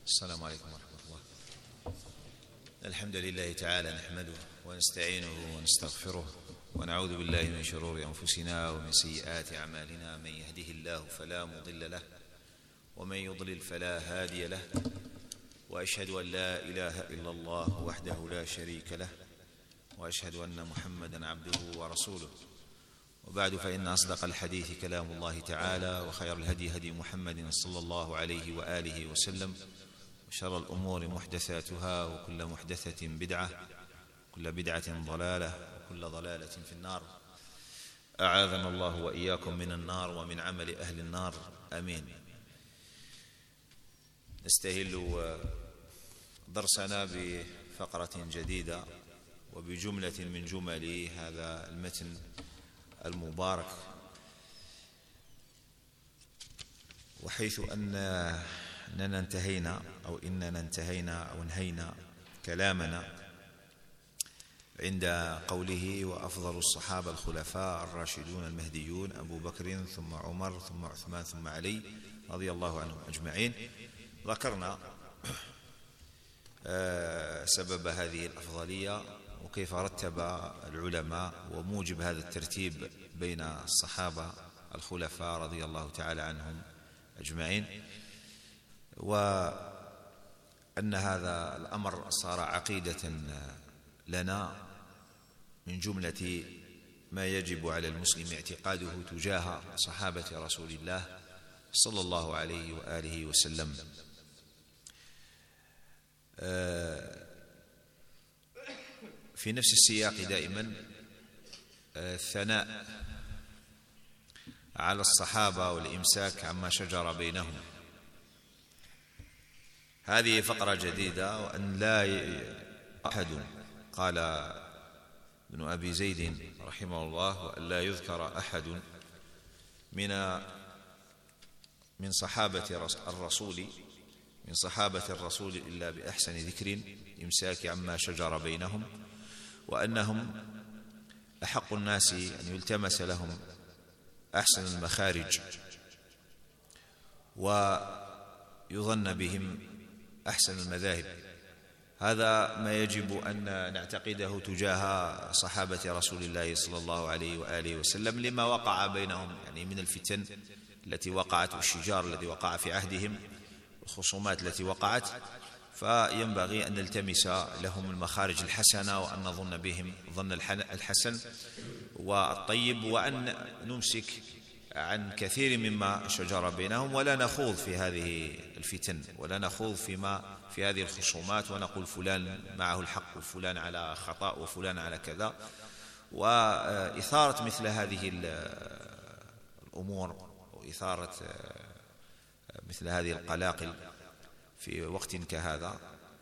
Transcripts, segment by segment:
السلام عليكم ورحمة الله. الحمد لله تعالى نحمده ونستعينه ونستغفره ونعوذ بالله من شرور أنفسنا ومن سيئات أعمالنا. من يهده الله فلا مضل له ومن يضلل فلا هادي له، وأشهد أن لا إله إلا الله وحده لا شريك له، وأشهد أن محمدا عبده ورسوله. وبعد، فإن أصدق الحديث كلام الله تعالى، وخير الهدي هدي محمد صلى الله عليه وآله وسلم، وشر الأمور محدثاتها، وكل محدثة بدعة، وكل بدعة ضلالة، وكل ضلالة في النار. أعاذنا الله وإياكم من النار ومن عمل أهل النار، آمين. نستهل درسنا بفقرة جديدة وبجملة من جمل هذا المتن المبارك، وحيث أننا انتهينا كلامنا عند قوله: وأفضل الصحابة الخلفاء الراشدون المهديون أبو بكر ثم عمر ثم عثمان ثم علي رضي الله عنهم أجمعين. ذكرنا سبب هذه الأفضلية وكيف رتب العلماء وموجب هذا الترتيب بين الصحابة الخلفاء رضي الله تعالى عنهم أجمعين، وأن هذا الأمر صار عقيدة لنا من جملة ما يجب على المسلم اعتقاده تجاه صحابة رسول الله صلى الله عليه وآله وسلم. في نفس السياق دائما الثناء على الصحابة والإمساك عما شجر بينهم. هذه فقرة جديدة، وأن لا أحد، قال ابن أبي زيد رحمه الله: وأن لا يذكر أحد من صحابة الرسول إلا بأحسن ذكر إمساك عما شجر بينهم، وأنهم أحق الناس أن يلتمس لهم أحسن المخارج ويظن بهم أحسن المذاهب. هذا ما يجب أن نعتقده تجاه صحابة رسول الله صلى الله عليه وآله وسلم، لما وقع بينهم يعني من الفتن التي وقعت والشجار الذي وقع في عهدهم والخصومات التي وقعت. فينبغي أن نلتمس لهم المخارج الحسنة، وأن نظن بهم ظن الحسن والطيب، وأن نمسك عن كثير مما شجر بينهم، ولا نخوض في هذه الفتن، ولا نخوض في هذه الخصومات ونقول فلان معه الحق وفلان على خطأ وفلان على كذا. وإثارة مثل هذه الأمور وإثارة مثل هذه القلاقل في وقت كهذا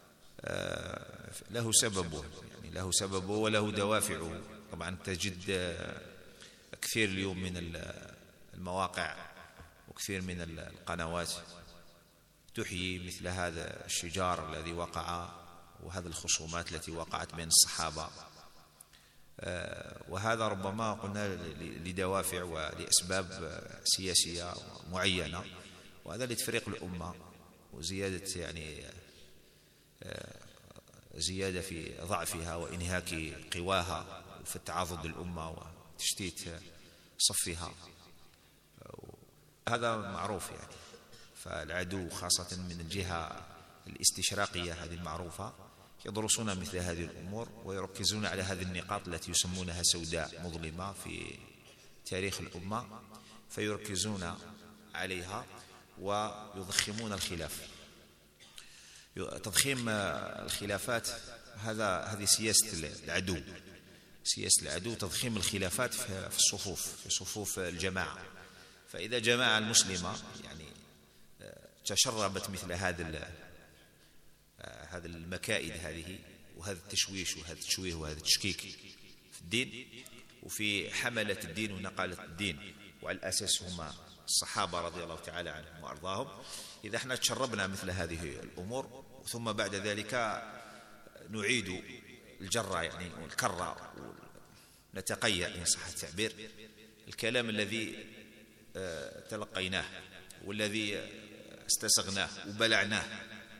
له سببه وله دوافعه. طبعا تجد كثير اليوم من المواقع وكثير من القنوات تحيي مثل هذا الشجار الذي وقع وهذه الخصومات التي وقعت بين الصحابة، وهذا ربما قلنا لدوافع ولأسباب سياسية معينة، وهذا لتفريق الأمة وزيادة زيادة في ضعفها وإنهاك قواها وفي التعاضد الأمة وتشتيت صفها. هذا معروف فالعدو خاصة من الجهة الاستشراقية هذه المعروفة يدرسون مثل هذه الأمور ويركزون على هذه النقاط التي يسمونها سوداء مظلمة في تاريخ الأمة، فيركزون عليها ويضخمون الخلاف. تضخيم الخلافات هذه سياسة العدو، تضخيم الخلافات في صفوف الجماعة. فإذا جماعة المسلمة تشربت مثل هذا المكائد هذه، وهذا التشويش وهذا التشويه وهذا التشكيك في الدين وفي حملة الدين ونقالة الدين، وعلى الأساس هم الصحابة رضي الله تعالى عنهم وأرضاهم. إذا احنا تشربنا مثل هذه الأمور ثم بعد ذلك نعيد الجرة والكرة ونتقيأ إن صح التعبير الكلام الذي تلقيناه والذي استسغناه وبلعناه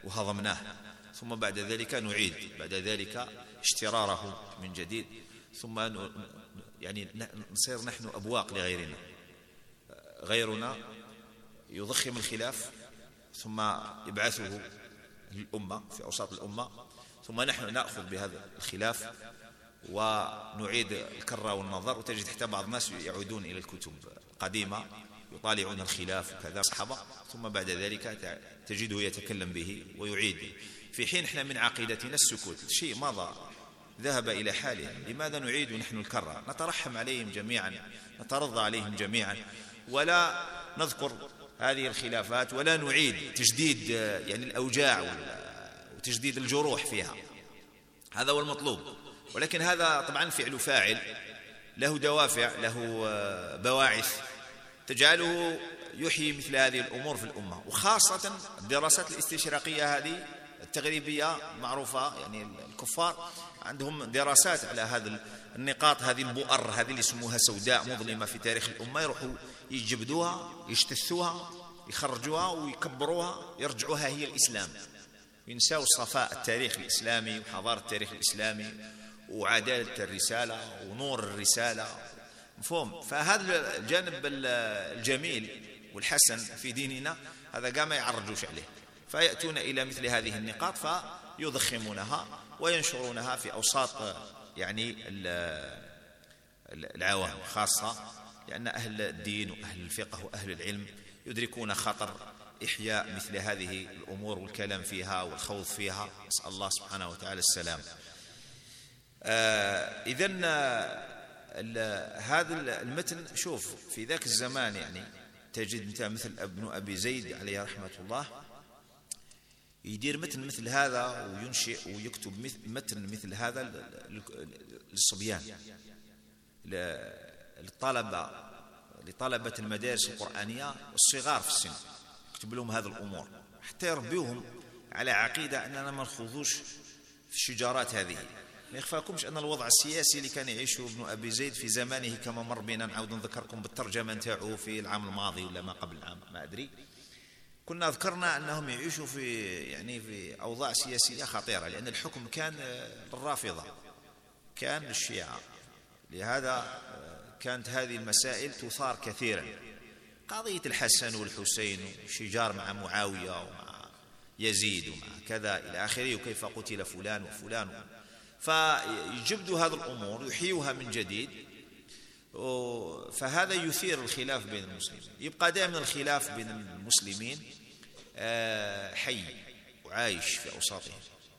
وهضمناه، ثم بعد ذلك نعيد بعد ذلك اشتراره من جديد، ثم يعني نصير نحن أبواق لغيرنا. غيرنا يضخم الخلاف ثم يبعثه للأمة في أوساط الأمة، ثم نحن نأخذ بهذا الخلاف ونعيد الكرة والنظر، وتجد حتى بعض الناس يعودون إلى الكتب القديمة يطالعون الخلاف وكذا الصحابة، ثم بعد ذلك تجده يتكلم به ويعيد، في حين احنا من عقيدتنا السكوت، شيء مضى ذهب إلى حاله، لماذا نعيد نحن الكرة؟ نترحم عليهم جميعا، نترضى عليهم جميعا، ولا نذكر هذه الخلافات ولا نعيد تجديد يعني الأوجاع وتجديد الجروح فيها. هذا هو المطلوب. ولكن هذا طبعا فعل فاعل له دوافع، له بواعث تجعله يحيي مثل هذه الأمور في الأمة، وخاصة الدراسات الاستشراقية هذه التغريبية معروفة، يعني الكفار عندهم دراسات على هذه النقاط، هذه البؤر هذه اللي يسموها سوداء مظلمة في تاريخ الأمة، يروحوا يجبدوها يجتثوها يخرجوها ويكبروها يرجعوها هي الإسلام، ينسوا صفاء التاريخ الإسلامي وحضارة التاريخ الإسلامي وعدالة الرسالة ونور الرسالة، مفهوم؟ فهذا الجانب الجميل والحسن في ديننا هذا قام يعرجوش عليه، فيأتون إلى مثل هذه النقاط فيضخمونها وينشرونها في أوساط يعني العوام، خاصة لأن أهل الدين وأهل الفقه وأهل العلم يدركون خطر إحياء مثل هذه الأمور والكلام فيها والخوض فيها، نسأل الله سبحانه وتعالى السلام. إذن هذا المتن، شوف في ذاك الزمان يعني تجد أنت مثل ابن أبي زيد عليه رحمة الله يدير متن مثل هذا وينشئ ويكتب متن مثل هذا للصبيان، لطلبة المدارس القرآنية والصغار في السن، يكتب لهم هذه الأمور حتى يربيهم على عقيدة أننا ما نخوضوش في الشجارات هذه. ما يخفاكمش أن الوضع السياسي اللي كان يعيشه ابن أبي زيد في زمانه كما مر بنا، نعود نذكركم بالترجمة نتاعه في العام الماضي ولا ما قبل العام ما أدري، كنا ذكرنا أنهم يعيشوا في أوضاع سياسية خطيرة، لأن الحكم كان للرافضة، كان للشيعة، لهذا كانت هذه المسائل تثار كثيرا، قضية الحسن والحسين والشجار مع معاوية ومع يزيد ومع كذا إلى آخره، وكيف قتل فلان وفلان، فيجبدوا هذه الأمور يحيوها من جديد، فهذا يثير الخلاف بين المسلمين، يبقى دائما الخلاف بين المسلمين حي وعايش في أوساطهم،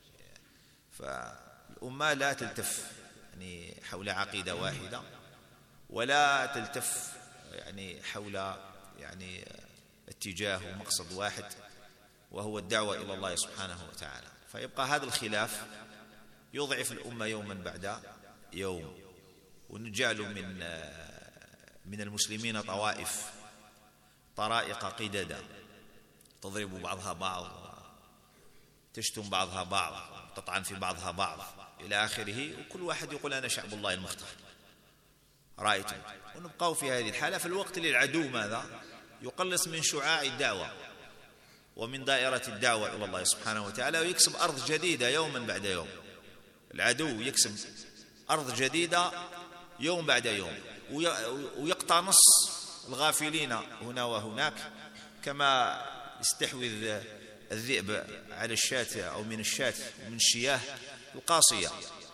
فالأمة لا تلتف يعني حول عقيدة واحدة، ولا تلتف يعني حول يعني اتجاه ومقصد واحد وهو الدعوة إلى الله سبحانه وتعالى، فيبقى هذا الخلاف يضعف الأمة يوما بعد يوم، ونجعل من المسلمين طرائق قددا تضرب بعضها بعض، تشتم بعضها بعض، تطعن في بعضها بعض إلى آخره، وكل واحد يقول أنا شعب الله المختار، رأيتم؟ ونبقى في هذه الحالة في الوقت اللي العدو ماذا؟ يقلص من شعاع الدعوة ومن دائرة الدعوة إلى الله سبحانه وتعالى، ويكسب أرض جديدة يوما بعد يوم. العدو يكسب أرض جديدة يوم بعد يوم، ويقطع نص الغافلين هنا وهناك، كما يستحوذ الذئب على الشاة أو من الشاة ومن الشياه القاصية،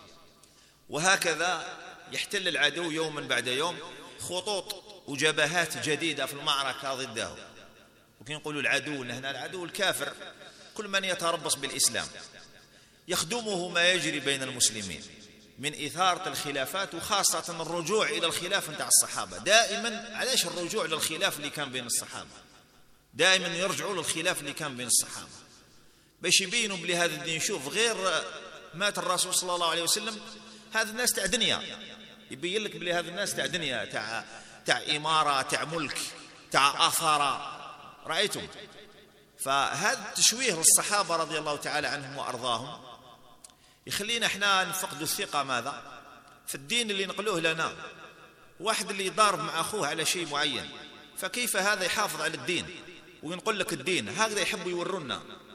وهكذا يحتل العدو يوما بعد يوم خطوط وجبهات جديدة في المعركة ضده. وكي نقولوا العدو هنا العدو الكافر، كل من يتربص بالإسلام يخدمه ما يجري بين المسلمين من إثارة الخلافات، وخاصة الرجوع إلى الخلاف نتاع الصحابة. دائما علاش الرجوع للخلاف اللي كان بين الصحابة؟ دائما يرجعوا للخلاف اللي كان بين الصحابة باش يبينوا بلي هذا الدين، شوف غير مات الرسول صلى الله عليه وسلم هذا الناس تاع دنيا، يبين لك بلي هذا الناس تاع دنيا، تاع إمارة، تاع ملك، تاع أثر، رأيتم؟ فهذا التشويه للصحابة رضي الله تعالى عنهم وأرضاهم يخلينا احنا نفقد الثقة ماذا؟ في الدين اللي نقلوه لنا. واحد اللي يضارب مع أخوه على شيء معين، فكيف هذا يحافظ على الدين وينقل لك الدين؟ هكذا يحبوا يورونا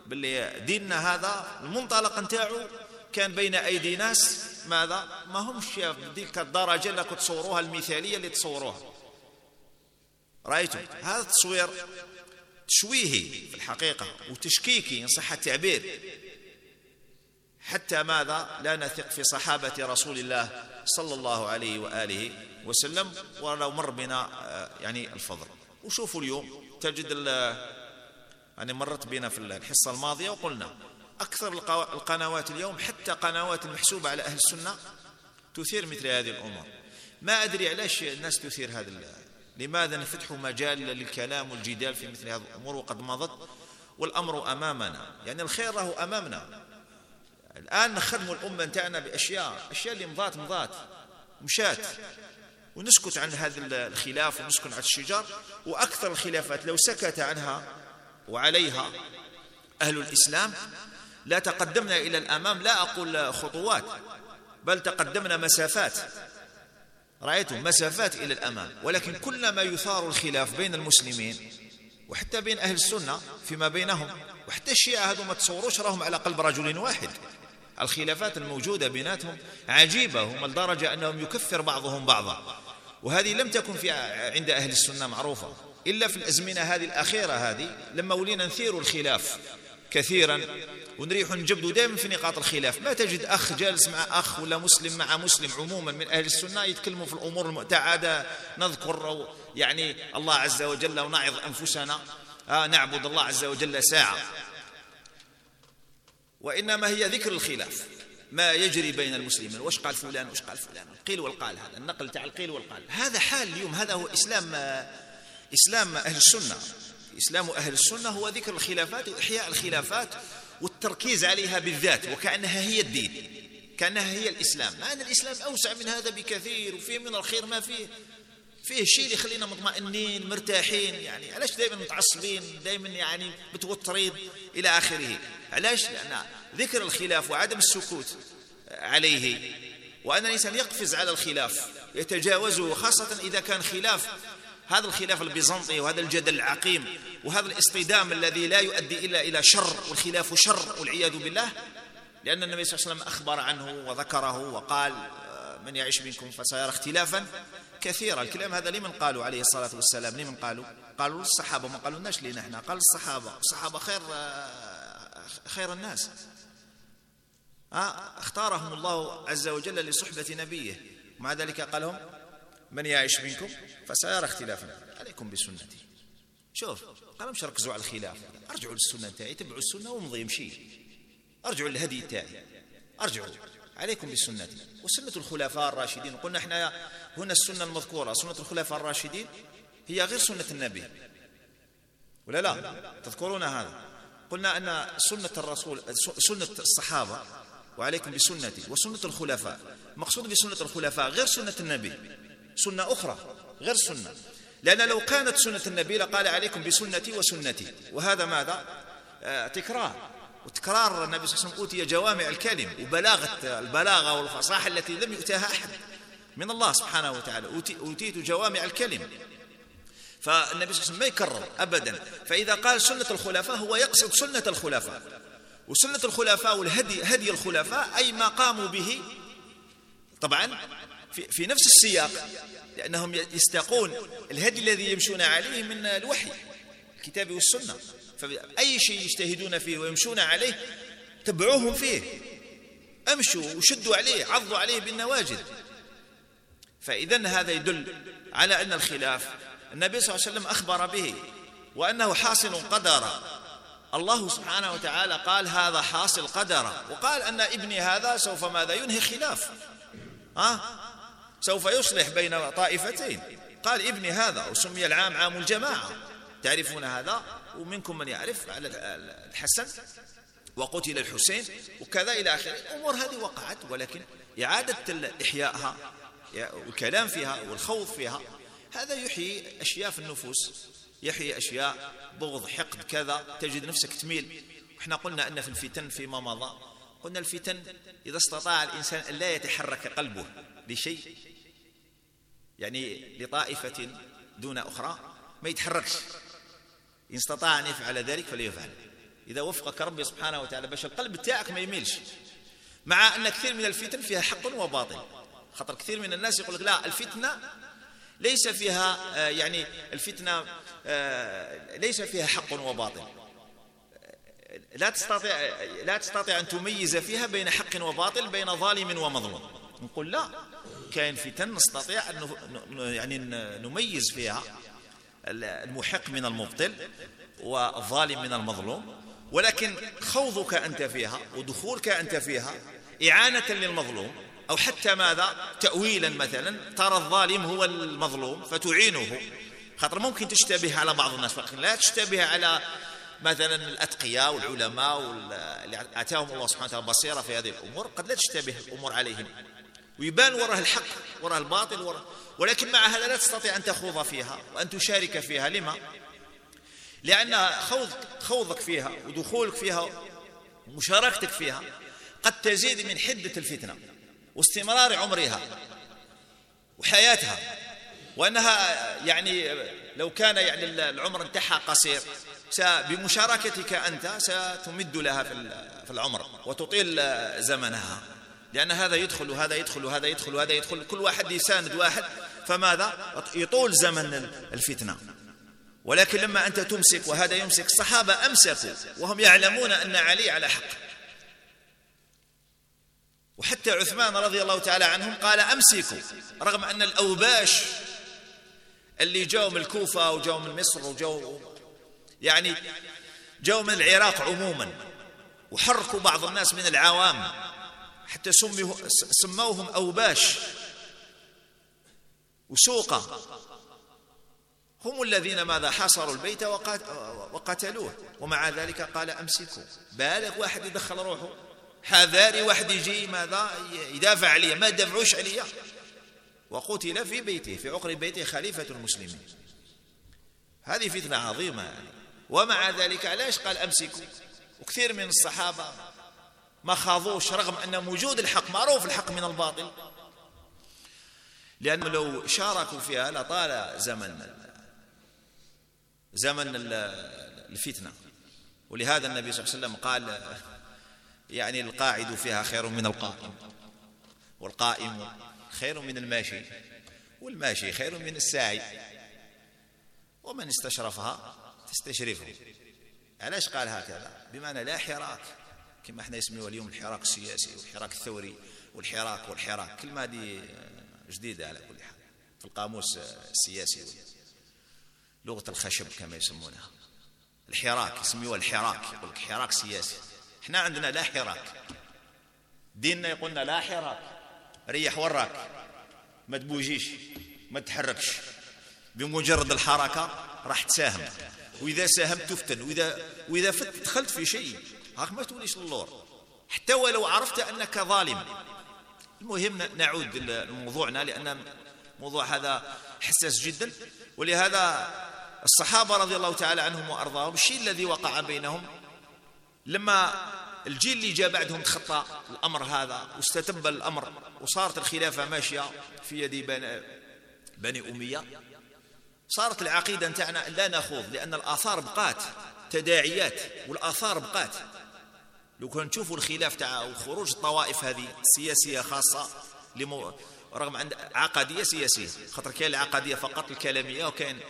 باللي ديننا هذا المنطلق نتاعو كان بين أيدي ناس ماذا ما همش بديك الدرجة اللي تصوروها المثالية اللي تصوروها. رأيتم هذا التصوير تشويهي في الحقيقة وتشكيكي إن صح التعبير، حتى ماذا لا نثق في صحابة رسول الله صلى الله عليه وآله وسلم ولو مر بنا يعني الفضل. وشوفوا اليوم تجد يعني مرت بنا في الحصة الماضية وقلنا أكثر القنوات اليوم حتى قنوات المحسوبة على أهل السنة تثير مثل هذه الأمور. ما أدري علاش الناس تثير هذا، لماذا نفتح مجال للكلام والجدال في مثل هذه الأمور وقد مضت والأمر أمامنا، يعني الخير له أمامنا. الآن نخدم الأمة نتاعنا بأشياء اللي مضات مشات، ونسكت عن هذا الخلاف ونسكت عن الشجار. وأكثر الخلافات لو سكت عنها وعليها أهل الإسلام لا تقدمنا إلى الأمام، لا أقول خطوات بل تقدمنا مسافات. رأيتم مسافات إلى الأمام. ولكن كلما يثار الخلاف بين المسلمين وحتى بين أهل السنة فيما بينهم، وحتى الشيعة هذو ما تصوروش راهم على قلب رجل واحد. الخلافات الموجودة بيناتهم عجيبة، هم لدرجة أنهم يكفر بعضهم بعضا، وهذه لم تكن في عند أهل السنة معروفة إلا في الأزمنة هذه الأخيرة هذه، لما ولينا نثير الخلاف كثيرا ونريح نجبدوا دائما في نقاط الخلاف. ما تجد أخ جالس مع أخ ولا مسلم مع مسلم عموما من أهل السنة يتكلموا في الأمور المعتادة، نذكر يعني الله عز وجل ونعظ أنفسنا نعبد الله عز وجل ساعة، وإنما هي ذكر الخلاف ما يجري بين المسلمين. وش قال فلان وش قال فلان، القيل والقال، هذا النقل تاع القيل والقال. هذا حال اليوم، هذا هو إسلام أهل السنة. إسلام أهل السنة هو ذكر الخلافات وإحياء الخلافات والتركيز عليها بالذات، وكأنها هي الدين، كأنها هي الإسلام، مع أن الإسلام أوسع من هذا بكثير، وفيه من الخير ما فيه شيء اللي يخلينا مطمئنين مرتاحين. يعني علاش دائما متعصبين، دائما يعني متوترين إلى آخره؟ علاش؟ لأن ذكر الخلاف وعدم السكوت عليه، وأن الإنسان يقفز على الخلاف يتجاوزه، خاصة إذا كان خلاف هذا الخلاف البيزنطي وهذا الجدل العقيم وهذا الاصطدام الذي لا يؤدي إلا إلى شر، والخلاف شر والعياذ بالله. لأن النبي صلى الله عليه وسلم أخبر عنه وذكره وقال من يعيش منكم فسيرى اختلافا كثيرا. الكلام هذا لمن قالوا عليه الصلاة والسلام؟ لمن قالوا للصحابة، ما قالوا لناش لنا احنا، قال الصحابة خير الناس، اختارهم الله عز وجل لصحبة نبيه، ومع ذلك قال لهم من يعيش منكم فسيرى اختلافا عليكم بسنتي. شوف قالوا مش ركزوا على الخلاف، ارجعوا للسنة تاعي، تبعوا السنة ومضي يمشي، ارجعوا للهدي تاعي، ارجعوا عليكم بسنتي وسنة الخلفاء الراشدين. قلنا احنا هنا السنة المذكورة سنة الخلفاء الراشدين هي غير سنة النبي، ولا لا؟ تذكرون هذا؟ قلنا أن سنة الرسول سنة الصحابة وعليكم بسنتي وسنة الخلفاء، مقصود بسنة الخلفاء غير سنة النبي، سنة أخرى غير سنة. لأن لو كانت سنة النبي لقال عليكم بسنتي وسنتي، وهذا ماذا؟ تكرار، وتكرار النبي صلى الله عليه وسلم أوتي جوامع الكلم البلاغة والفصاحة التي لم يؤتها أحد من الله سبحانه وتعالى، أوتيت جوامع الكلم. فالنبي صلى الله عليه وسلم ما يكرر أبدا. فإذا قال سنة الخلفاء هو يقصد سنة الخلفاء، وسنة الخلفاء والهدي هدي الخلفاء أي ما قاموا به طبعا في نفس السياق، لأنهم يستقون الهدي الذي يمشون عليه من الوحي الكتاب والسنة، فأي شيء يجتهدون فيه ويمشون عليه تبعوهم فيه، أمشوا وشدوا عليه، عضوا عليه بالنواجذ. فإذن هذا يدل على أن الخلاف النبي صلى الله عليه وسلم أخبر به وأنه حاصل قدرا. الله سبحانه وتعالى قال هذا حاصل قدرا، وقال أن ابني هذا سوف ماذا؟ ينهي خلاف، سوف يصلح بين طائفتين. قال ابني هذا، وسمي العام عام الجماعة، تعرفون هذا، ومنكم من يعرف على الحسن وقتل الحسين وكذا إلى آخره. الأمور هذه وقعت، ولكن إعادة إحيائها والكلام فيها والخوض فيها هذا يحيي أشياء في النفوس، يحيي أشياء بغض حقد كذا، تجد نفسك تميل. احنا قلنا أن في الفتن فيما مضى، قلنا الفتن إذا استطاع الإنسان أن لا يتحرك قلبه لشيء، يعني لطائفة دون أخرى ما يتحركش، إن استطاع أن يفعل ذلك فليفعل، إذا وفقك ربي سبحانه وتعالى باش القلب تاعك ما يميلش، مع أن كثير من الفتن فيها حق وباطل. خاطر كثير من الناس يقول لك لا، الفتنة ليس فيها يعني الفتنة ليس فيها حق وباطل، لا تستطيع أن تميز فيها بين حق وباطل، بين ظالم ومظلوم. نقول لا، كاين فتن نستطيع أن يعني نميز فيها المحق من المبطل والظالم من المظلوم، ولكن خوضك أنت فيها ودخولك أنت فيها إعانة للمظلوم، أو حتى ماذا تأويلا، مثلا ترى الظالم هو المظلوم فتعينه. خاطر ممكن تشتبه على بعض الناس، ولكن لا تشتبه على مثلا الأتقياء والعلماء اللي آتاهم الله سبحانه وتعالى بصيرة في هذه الأمور، قد لا تشتبه الأمور عليهم ويبان وراء الحق وراء الباطل ولكن مع هذا لا تستطيع أن تخوض فيها وأن تشارك فيها. لما؟ لأن خوضك فيها ودخولك فيها ومشاركتك فيها قد تزيد من حدة الفتنة واستمرار عمرها وحياتها، وأنها يعني لو كان يعني العمر انتهى قصير، بمشاركتك أنت ستمد لها في العمر وتطيل زمنها، لأن هذا يدخل وهذا يدخل وهذا يدخل وهذا يدخل، كل واحد يساند واحد، فماذا؟ يطول زمن الفتنة. ولكن لما أنت تمسك وهذا يمسك، الصحابة أمسكوا وهم يعلمون أن علي على حق، وحتى عثمان رضي الله تعالى عنهم قال أمسكوا، رغم أن الأوباش اللي جاءوا من الكوفة وجاءوا من مصر وجاءوا يعني جاءوا من العراق عموما، وحركوا بعض الناس من العوام حتى سموهم أوباش وسوقة، هم الذين ماذا حاصروا البيت وقتلوه، ومع ذلك قال أمسكوا. بالغ واحد يدخل روحه، حذاري واحد يجي ماذا يدافع عليه، ما دفعوش عليه، وقتل في بيته، في عقر بيته خليفة المسلمين. هذه فتنة عظيمة يعني. ومع ذلك علاش قال أمسكوا؟ وكثير من الصحابة ما خاضوش، رغم أن موجود الحق، معروف الحق من الباطل، لأنه لو شاركوا فيها لطال زمن الفتنة. ولهذا النبي صلى الله عليه وسلم قال يعني القاعد فيها خير من القائم، والقائم خير من الماشي، والماشي خير من الساعي، ومن استشرفها تستشرفه. علاش قال هكذا؟ بمعنى لا حراك، كما احنا نسميه اليوم الحراك السياسي والحراك الثوري والحراك، كلمة هذه جديدة على كل حال في القاموس السياسي، لغة الخشب كما يسمونها. الحراك يسميوها الحراك، يقول لك حراك سياسي. احنا عندنا لا حراك، ديننا يقولنا لا حراك، ريح وراك، ما تبوجيش، ما تحركش، بمجرد الحركة راح تساهم، وإذا ساهمت تفتن، وإذا دخلت في شيء هاك ما توليش للور، حتى ولو عرفت أنك ظالم. المهم نعود لموضوعنا، لأن موضوع هذا حساس جدا. ولهذا الصحابة رضي الله تعالى عنهم وأرضاهم، الشيء الذي وقع بينهم لما الجيل اللي جاء بعدهم تخطى الأمر هذا واستتب الأمر، وصارت الخلافة ماشية في يد بني أمية، صارت العقيدة نتاعنا لا نخوض، لأن الآثار بقات، تداعيات والآثار بقات. لو كان نشوفوا الخلاف تاع وخروج الطوائف هذه السياسية خاصة، رغم عند عقدية سياسية، خاطر كاين العقدية فقط الكلامية، وكاين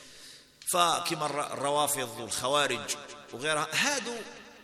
فكما الروافض والخوارج وغيرها، هادو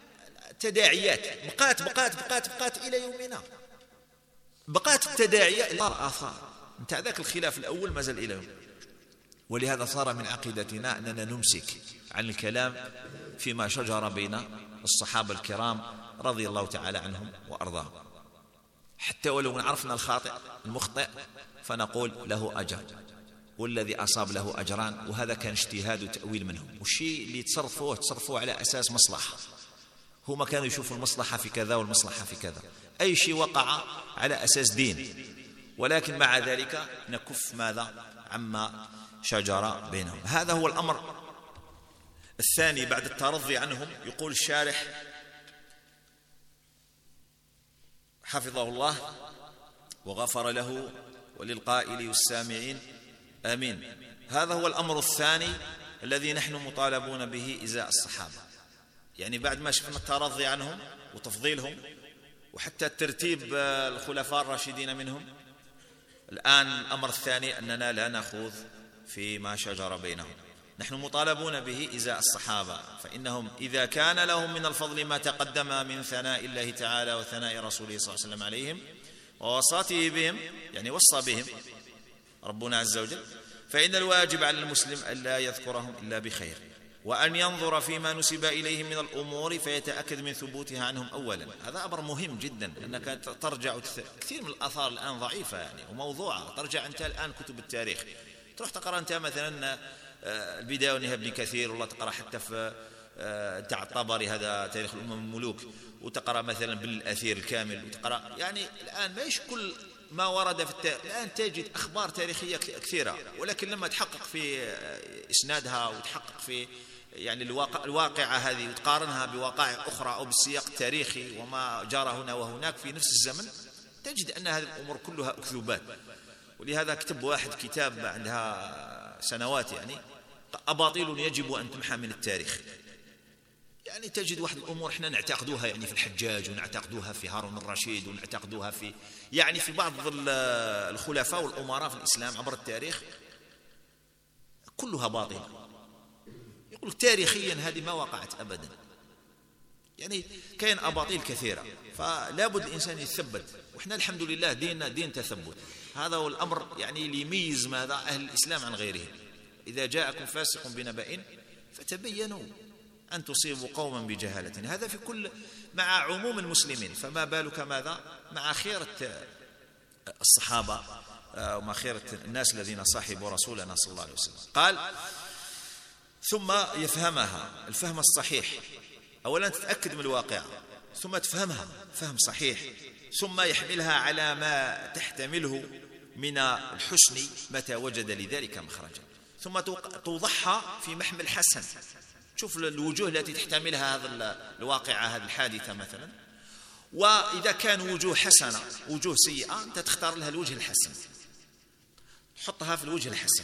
تداعيات بقات إلى يومنا، بقات التداعيات، الآثار نتاع ذاك الخلاف الأول ما زال إلى يوم. ولهذا صار من عقيدتنا أننا نمسك عن الكلام فيما شجر بين الصحابة الكرام رضي الله تعالى عنهم وأرضاهم، حتى ولو عرفنا الخاطئ المخطئ فنقول له أجر، والذي أصاب له أجران. وهذا كان اجتهاد وتأويل منهم، والشيء اللي تصرفوه على أساس مصلحة، هما كانوا يشوفوا المصلحة في كذا والمصلحة في كذا، أي شيء وقع على أساس دين، ولكن مع ذلك نكف ماذا عما شجر بينهم. هذا هو الأمر الثاني بعد الترضي عنهم. يقول الشارح حفظه الله وغفر له وللقائل والسامعين آمين. هذا هو الأمر الثاني الذي نحن مطالبون به إزاء الصحابة، يعني بعد ما شفنا الترضي عنهم وتفضيلهم وحتى ترتيب الخلفاء الراشدين منهم، الآن الأمر الثاني أننا لا نخوض فيما شجر بينهم. نحن مطالبون به إزاء الصحابة، فإنهم إذا كان لهم من الفضل ما تقدم من ثناء الله تعالى وثناء رسوله صلى الله عليه وسلم عليهم ووصاته بهم، يعني وصى بهم ربنا عز وجل، فإن الواجب على المسلم ألا يذكرهم إلا بخير، وأن ينظر فيما نسب إليهم من الأمور فيتأكد من ثبوتها عنهم أولا. هذا أمر مهم جدا، أنك ترجع كثير من الآثار الآن ضعيفة يعني وموضوعة. ترجع أنت الآن كتب التاريخ، تروح تقرأ أنت مثلا البداية والنهاية ابن كثير، والله تقرأ حتى في تاع الطبري هذا تاريخ الأمم الملوك، وتقرأ مثلا بالأثير الكامل، وتقرأ يعني الآن مايش كل ما ورد في التاريخ. الآن تجد أخبار تاريخية كثيرة، ولكن لما تحقق في إسنادها وتحقق في يعني الواقعة هذه وتقارنها بواقع أخرى أو بالسياق التاريخي وما جرى هنا وهناك في نفس الزمن، تجد أن هذه الأمور كلها أكذوبات. ولهذا كتب واحد كتاب عندها سنوات يعني أباطيل يجب أن تمحى من التاريخ. يعني تجد واحد الأمور احنا نعتقدوها يعني في الحجاج، ونعتقدوها في هارون الرشيد، ونعتقدوها في يعني في بعض الخلفاء والأمراء في الإسلام عبر التاريخ، كلها باطلة. يقول تاريخيا هذه ما وقعت أبدا. يعني كاين أباطيل كثيرة، فلا بد الإنسان يتثبت، وإحنا الحمد لله ديننا دين تثبت. هذا هو الأمر يعني اللي يميز ماذا أهل الإسلام عن غيرهم. إذا جاءكم فاسق بنبأ فتبينوا أن تصيبوا قوما بجهالة. هذا في كل مع عموم المسلمين، فما بالك ماذا مع خيرة الصحابة ومع خيرة الناس الذين صاحبوا رسولنا صلى الله عليه وسلم. قال ثم يفهمها الفهم الصحيح. أولا تتأكد من الواقع، ثم تفهمها فهم صحيح، ثم يحملها على ما تحتمله من الحسن متى وجد لذلك مخرجا، ثم توضحها في محمل حسن. شوف الوجوه التي تحتملها هذا الواقعة هذه الحادثة مثلا، وإذا كان وجوه حسنة وجوه سيئة أنت تختار لها الوجه الحسن، حطها في الوجه الحسن.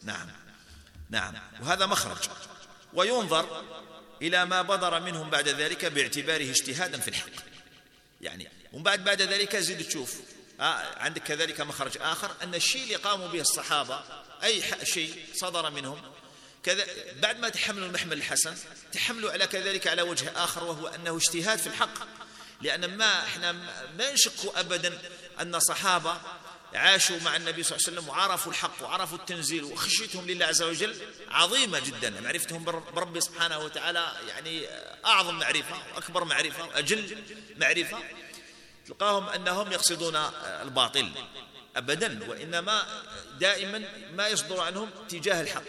نعم وهذا مخرج. وينظر إلى ما بدر منهم بعد ذلك باعتباره اجتهادا في الحق. يعني ومن بعد ذلك زيد تشوف عندك كذلك مخرج آخر، أن الشيء اللي قاموا به الصحابة أي شيء صدر منهم كذا بعد ما تحملوا المحمل الحسن تحملوا على كذلك على وجه آخر، وهو أنه اجتهاد في الحق. لأن احنا ما نشك أبدا أن صحابة عاشوا مع النبي صلى الله عليه وسلم وعرفوا الحق وعرفوا التنزيل، وخشيتهم لله عز وجل عظيمة جدا. معرفتهم برب سبحانه وتعالى يعني أعظم معرفة وأكبر معرفة وأجل معرفة. تلقاهم أنهم يقصدون الباطل أبدا، وإنما دائما ما يصدر عنهم تجاه الحق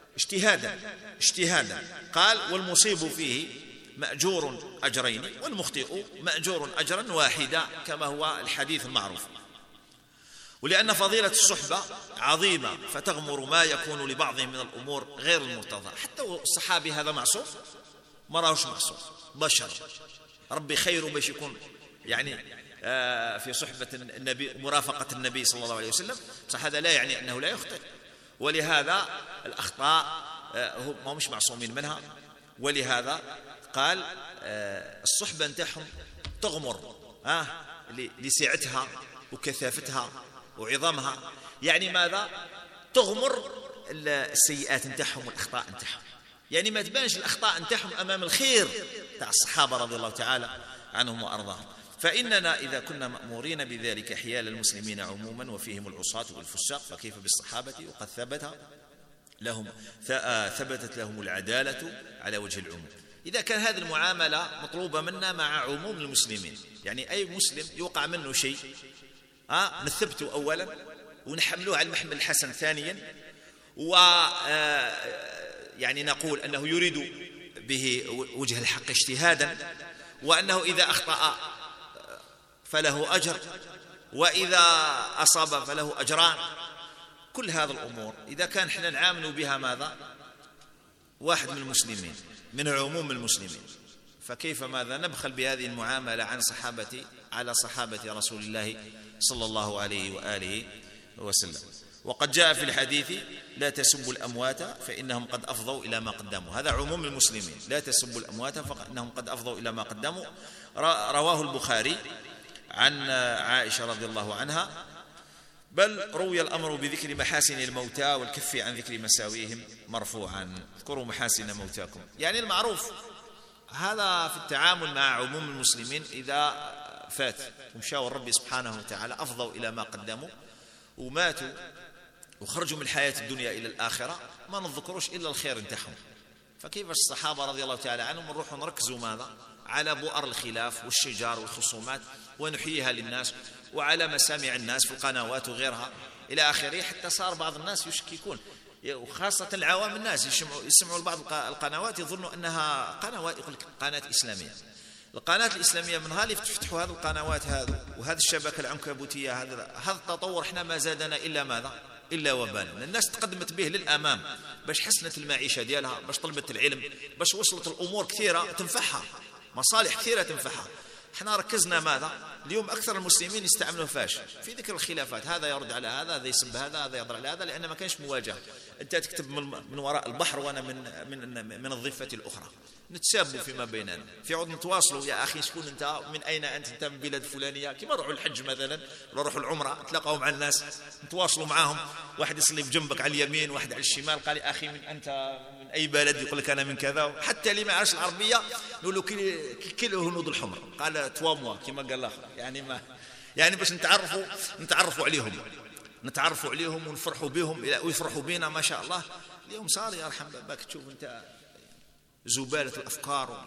اجتهادا. قال والمصيب فيه مأجور أجرين والمخطئ مأجور أجرا واحدا، كما هو الحديث المعروف. ولأن فضيلة الصحبة عظيمة فتغمر ما يكون لبعضهم من الأمور غير المرتضى. حتى الصحابي هذا معصوم؟ ما راهوش معصوم، بشر. ربي خيره باش يكون يعني في صحبة النبي مرافقة النبي صلى الله عليه وسلم، صح هذا لا يعني أنه لا يخطئ. ولهذا الأخطاء هم مش معصومين منها. ولهذا قال الصحبة نتاعهم تغمر لسعتها وكثافتها وعظمها. يعني ماذا؟ تغمر السيئات نتاعهم والأخطاء نتاعهم، يعني ما تبانش الأخطاء نتاعهم أمام الخير تاع الصحابة رضي الله تعالى عنهم وأرضاهم. فإننا إذا كنا مأمورين بذلك حيال المسلمين عموما وفيهم العصاة والفساق، فكيف بالصحابة؟ وقد ثبتت لهم العدالة على وجه العموم. إذا كان هذه المعاملة مطلوبة منا مع عموم المسلمين، يعني أي مسلم يوقع منه شيء نثبته أولا ونحملوه على المحمل الحسن ثانيا، يعني نقول أنه يريد به وجه الحق اجتهادا، وأنه إذا أخطأ فله أجر، وإذا أصاب فله أجران. كل هذه الأمور إذا كان احنا نعامل بها ماذا؟ واحد من المسلمين من عموم المسلمين، فكيف ماذا نبخل بهذه المعاملة على صحابة رسول الله صلى الله عليه وآله وسلم. وقد جاء في الحديث لا تسبوا الأموات فإنهم قد أفضوا إلى ما قدموا، هذا عموم المسلمين، لا تسبوا الأموات فإنهم قد أفضوا إلى ما قدموا. رواه البخاري عن عائشة رضي الله عنها، بل روي الأمر بذكر محاسن الموتى والكف عن ذكر مساويهم مرفوعا، اذكروا محاسن موتاكم. يعني المعروف هذا في التعامل مع عموم المسلمين، إذا فات ومشاوا الرب سبحانه وتعالى أفضوا إلى ما قدموا وماتوا وخرجوا من الحياة الدنيا إلى الآخرة، ما نذكروش إلا الخير انتحهم. فكيف الصحابة رضي الله تعالى عنهم نروح نركزوا ماذا على بؤر الخلاف والشجار والخصومات ونحييها للناس وعلى مسامع الناس في القنوات وغيرها إلى آخره، حتى صار بعض الناس يشككون، وخاصة العوام الناس يسمعوا بعض القنوات يظنوا أنها قنوات، يقول لك قناة إسلامية. القناة الإسلامية من غالي تفتحوا هذه القنوات هذه وهذه الشبكة العنكبوتية، هذا التطور احنا ما زادنا إلا ماذا؟ إلا وبالا. الناس تقدمت به للأمام باش حسنت المعيشة ديالها، باش طلبت العلم، باش وصلت الأمور كثيرة تنفعها، مصالح كثيرة تنفعها. احنا ركزنا ماذا؟ اليوم أكثر المسلمين يستعملوا فاش في ذكر الخلافات، هذا يرد على هذا، هذا يسب هذا يضرب على هذا، لأن ما كانش مواجهة. أنت تكتب من وراء البحر وأنا من الضفة الأخرى، نتسابوا فيما بيننا، في عود نتواصلوا، يا أخي شكون أنت؟ من أين أنت؟ أنت من بلاد فلانية، كما نروحوا الحج مثلا ولا نروحوا العمرة نتلاقوا مع الناس نتواصلوا معهم، واحد يصلي بجنبك على اليمين واحد على الشمال، قال لي أخي من أنت من أي بلد؟ يقول لك أنا من كذا. حتى اللي ما يعرفش العربية نقول له كي الهنود الحمر، قال تواموا كما قال الآخر، يعني باش نتعرفوا عليهم ونفرحوا بهم ويفرحوا بنا ما شاء الله. اليوم صار يرحم باباك تشوف أنت زبالة الأفكار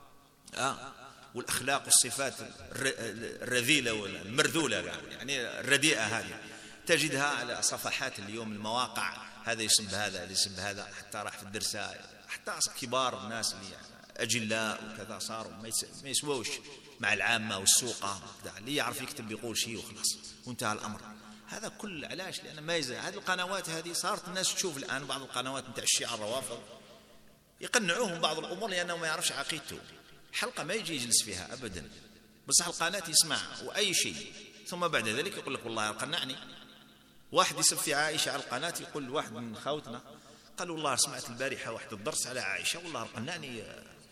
والأخلاق والصفات الرذيلة والمرذولة، يعني الرديئة هذه تجدها على صفحات اليوم المواقع، هذا يسب هذا، هذا يسب هذا، حتى راح في الدرسة، حتى كبار الناس اللي أجلاء وكذا صاروا ما يسووش مع العامة والسوقة، اللي يعرف يكتب يقول شيء وخلاص وانتهى الأمر. هذا كل علاش لأن ما يزال هذه القنوات هذه صارت الناس تشوف الآن بعض القنوات نتاع الشيعة الروافض يقنعوهم بعض الأمور لأنه ما يعرفش عقيدته، حلقة ما يجي يجلس فيها أبدا، بصح القناة يسمع وأي شيء، ثم بعد ذلك يقول لك والله قنعني. واحد يسب في عائشة على القناة، يقول واحد من خاوتنا قال والله سمعت البارحة واحد الدرس على عائشة والله قنعني،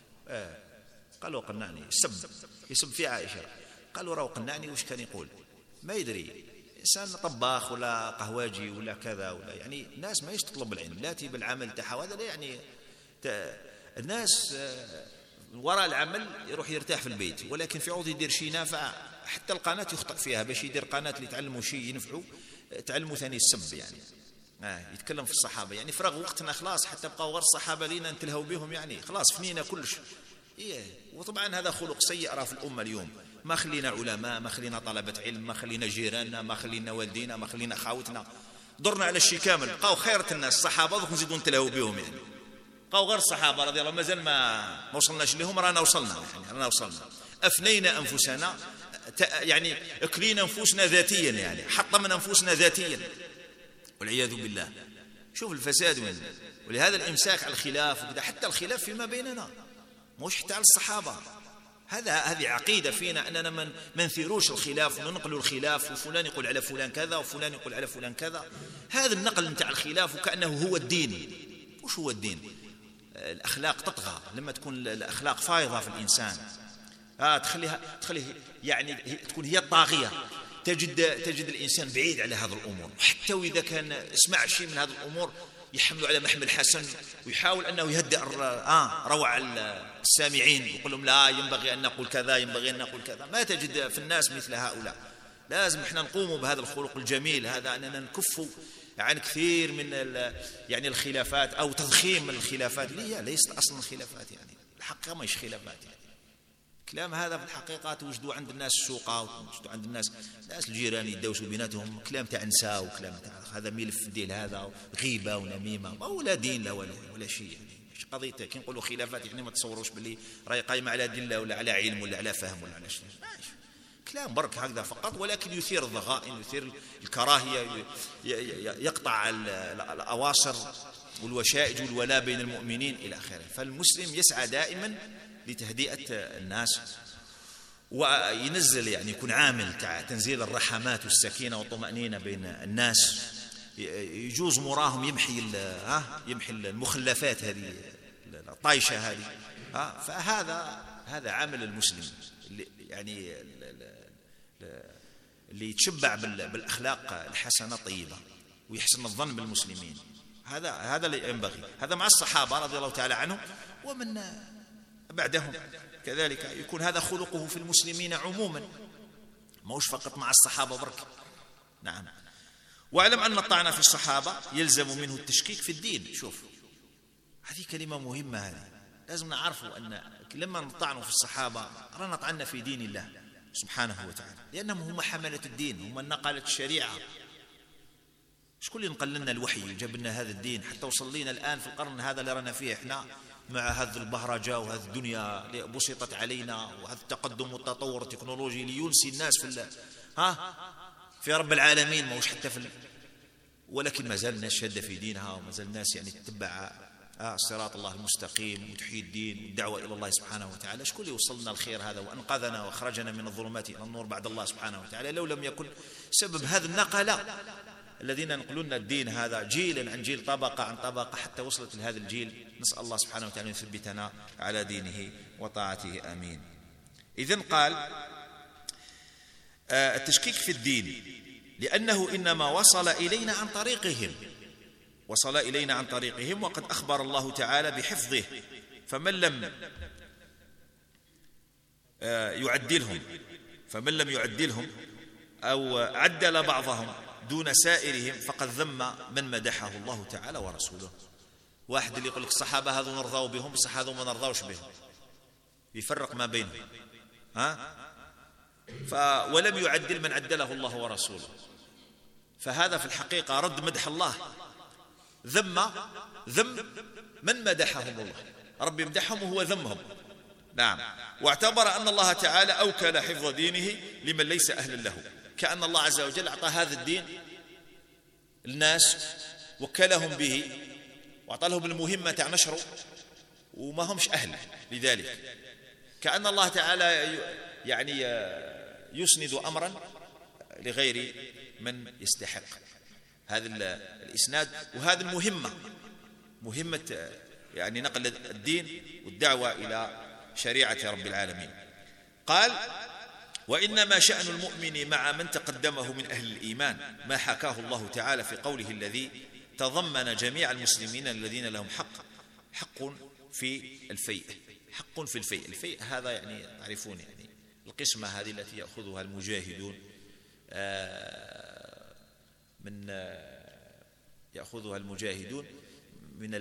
قالوا قنعني، يسب في عائشة، قالوا راهو قنعني، وش كان يقول؟ ما يدري، إنسان طباخ ولا قهواجي ولا كذا ولا، يعني الناس ما يستطلب العلم لا تيب العمل تاعها، هذا لا يعني الناس وراء العمل يروح يرتاح في البيت، ولكن في عوض يدير شيء نافع، حتى القناة يخطئ فيها باش يدير قناة اللي يتعلموا شيء ينفعوا، تعلموا ثاني السب يعني يتكلم في الصحابة، يعني فرغ وقتنا خلاص، حتى بقوا غير الصحابة لينا نتلهوا بهم، يعني خلاص فنينا كلش. وطبعا هذا خلق سيء راه في الأمة اليوم، ما خلينا علماء، ما خلينا طلبة علم، ما خلينا جيراننا، ما خلينا والدينا، ما خلينا خاوتنا، ضرنا على الشيء كامل. بقوا خيرة الناس الصحابة دوك نزيدوا نتلهوا بهم، يعني بقوا غير الصحابة رضي الله مازال ما وصلناش لهم، رانا وصلنا، أفنينا أنفسنا، يعني أكلينا أنفسنا ذاتيا، يعني حطمنا أنفسنا ذاتيا والعياذ بالله. شوف الفساد وين. ولهذا الإمساك على الخلاف وكذا، حتى الخلاف فيما بيننا مش حتى على الصحابة، هذه عقيدة فينا أننا ما نثيروش الخلاف وننقلوا الخلاف، وفلان يقول على فلان كذا وفلان يقول على فلان كذا. هذا النقل نتاع الخلاف وكأنه هو الدين. وش هو الدين؟ الأخلاق تطغى لما تكون الأخلاق فايضة في الإنسان، تخليه يعني تكون هي الطاغية. تجد الإنسان بعيد على هذه الأمور، حتى وإذا كان اسمع شيء من هذه الأمور يحمل على محمل حسن، ويحاول أنه يهدئ روع السامعين، يقول لهم لا ينبغي أن نقول كذا، ينبغي أن نقول كذا. ما تجد في الناس مثل هؤلاء. لازم احنا نقوم بهذا الخلق الجميل هذا، أننا نكف عن كثير من يعني الخلافات أو تضخيم الخلافات اللي هي ليست أصلا خلافات، يعني الحقيقة ما هيش خلافات. يعني كلام هذا في الحقيقة توجدوا عند الناس السوقة، وتوجدوا عند الناس الجيران يدوسوا بيناتهم كلام تاع نساء وكلام تاع هذا ملف ديال هذا، غيبة ونميمة، ما ولا دين لا ولا شيء. يعني مش قضية كي نقولوا خلافات يعني ما تصوروش باللي راهي قايمة على دين ولا على علم ولا على فهم ولا على شيء، كلام برك هكذا فقط، ولكن يثير الضغائن، يثير الكراهية، يقطع الأواصر والوشائج والولاء بين المؤمنين إلى آخره. فالمسلم يسعى دائما لتهدئة الناس، وينزل يعني يكون عامل تنزيل الرحمات والسكينة والطمأنينة بين الناس، يجوز مراهم يمحي المخلفات هذه الطايشة هذه. فهذا عمل المسلم يعني اللي يتشبع بالأخلاق الحسنة الطيبة ويحسن الظن بالمسلمين. هذا اللي ينبغي. هذا مع الصحابة رضي الله تعالى عنهم ومن بعدهم كذلك يكون هذا خلقه في المسلمين عموما، ما هوش فقط مع الصحابة برك. نعم. واعلم أن الطعن في الصحابة يلزم منه التشكيك في الدين. شوف هذه كلمة مهمة، هذه لازم نعرفوا أن لما نطعن في الصحابة رانا طعنا في دين الله سبحانه وتعالى، لأنهم هم حملة الدين، هم نقلة الشريعة. شكون اللي نقل لنا الوحي وجاب لنا هذا الدين حتى وصل لنا الآن في القرن هذا اللي رانا فيه احنا، مع هذه البهرجة وهذه الدنيا اللي بسطت علينا وهذا التقدم والتطور التكنولوجي لينسي الناس في رب العالمين، ما هوش حتى ولكن ما زال الناس شادة في دينها، وما زال الناس يعني تتبع صراط الله المستقيم وتحيي الدين والدعوة إلى الله سبحانه وتعالى. شكون اللي وصلنا الخير هذا وأنقذنا وأخرجنا من الظلمات إلى النور بعد الله سبحانه وتعالى؟ لو لم يكن سبب هذه النقلة الذين ينقلون الدين هذا جيلا عن جيل طبقة عن طبقة حتى وصلت لهذا الجيل، نسأل الله سبحانه وتعالى أن يثبتنا على دينه وطاعته آمين. إذن قال التشكيك في الدين لأنه إنما وصل إلينا عن طريقهم وقد أخبر الله تعالى بحفظه، فمن لم يعدلهم أو عدل بعضهم دون سائرهم فقد ذم من مدحه الله تعالى ورسوله. واحد اللي يقول لك الصحابة هذو نرضوا بهم بصح هذو ما نرضوش بهم، يفرق ما بينهم ولم يعدل من عدله الله ورسوله، فهذا في الحقيقة رد مدح الله، ذم من مدحهم الله، رب يمدحهم وهو ذمهم. نعم. واعتبر أن الله تعالى أوكل حفظ دينه لمن ليس أهلا له، كأن الله عز وجل أعطى هذا الدين الناس وكلهم به وأعطى لهم المهمة تاع نشره وما همش أهل لذلك، كأن الله تعالى يعني يسند أمرا لغير من يستحق هذا الإسناد وهذه مهمة يعني نقل الدين والدعوة إلى شريعة رب العالمين. قال وإنما شأن المؤمن مع من تقدمه من أهل الإيمان ما حكاه الله تعالى في قوله الذي تضمن جميع المسلمين الذين لهم حق في الفيء. الفيء هذا يعني تعرفون يعني القسمة هذه التي يأخذها المجاهدون من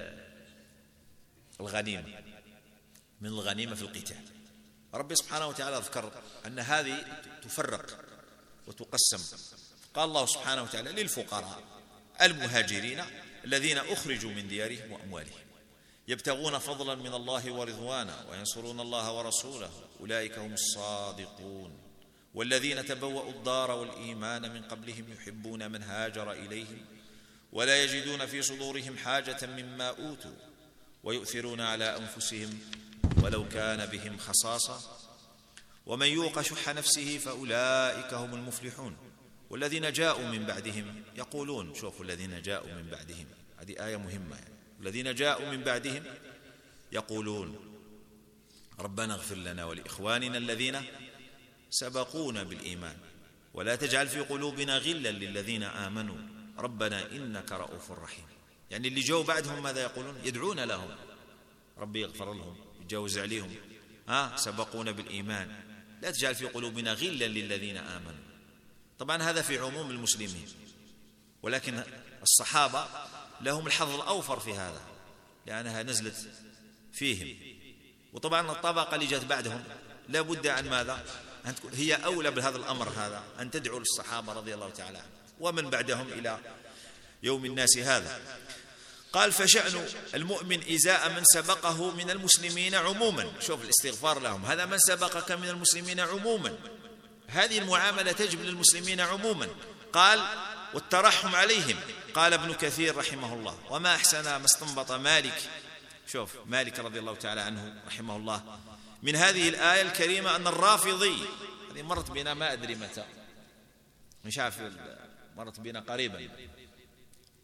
الغنيمة في القتال. رب سبحانه وتعالى ذكر أن هذه تفرق وتقسم. قال الله سبحانه وتعالى للفقراء المهاجرين الذين أخرجوا من ديارهم وأموالهم يبتغون فضلا من الله ورضوانا وينصرون الله ورسوله أولئك هم الصادقون والذين تبوأوا الدار والإيمان من قبلهم يحبون من هاجر إليهم ولا يجدون في صدورهم حاجة مما أوتوا ويؤثرون على أنفسهم ولو كان بهم خصاصة ومن يوق شح نفسه فأولئك هم المفلحون والذين جاءوا من بعدهم يقولون. شوفوا الذين جاءوا من بعدهم، هذه آية مهمة يعني. الذين جاءوا من بعدهم يقولون ربنا اغفر لنا ولإخواننا الذين سبقونا بالإيمان ولا تجعل في قلوبنا غلا للذين آمنوا ربنا إنك رؤوف رحيم. يعني اللي جاءوا بعدهم ماذا يقولون؟ يدعون لهم ربي يغفر لهم يتجاوز عليهم، سبقونا بالإيمان لا تجعل في قلوبنا غلا للذين آمنوا. طبعا هذا في عموم المسلمين، ولكن الصحابة لهم الحظ الأوفر في هذا لأنها نزلت فيهم. وطبعا الطبقة اللي جاءت بعدهم لا بد عن ماذا؟ هي أولى بهذا الأمر هذا، أن تدعو للصحابة رضي الله تعالى عنهم ومن بعدهم إلى يوم الناس هذا. قال فشأن المؤمن إزاء من سبقه من المسلمين عموما. شوف الاستغفار لهم، هذا من سبقك من المسلمين عموما، هذه المعاملة تجب للمسلمين عموما. قال والترحم عليهم. قال ابن كثير رحمه الله وما أحسن ما استنبط مالك، شوف مالك رضي الله تعالى عنه رحمه الله من هذه الآية الكريمة أن الرافضي، هذه مرت بنا ما أدري متى، مش عارف مرت بنا قريبا،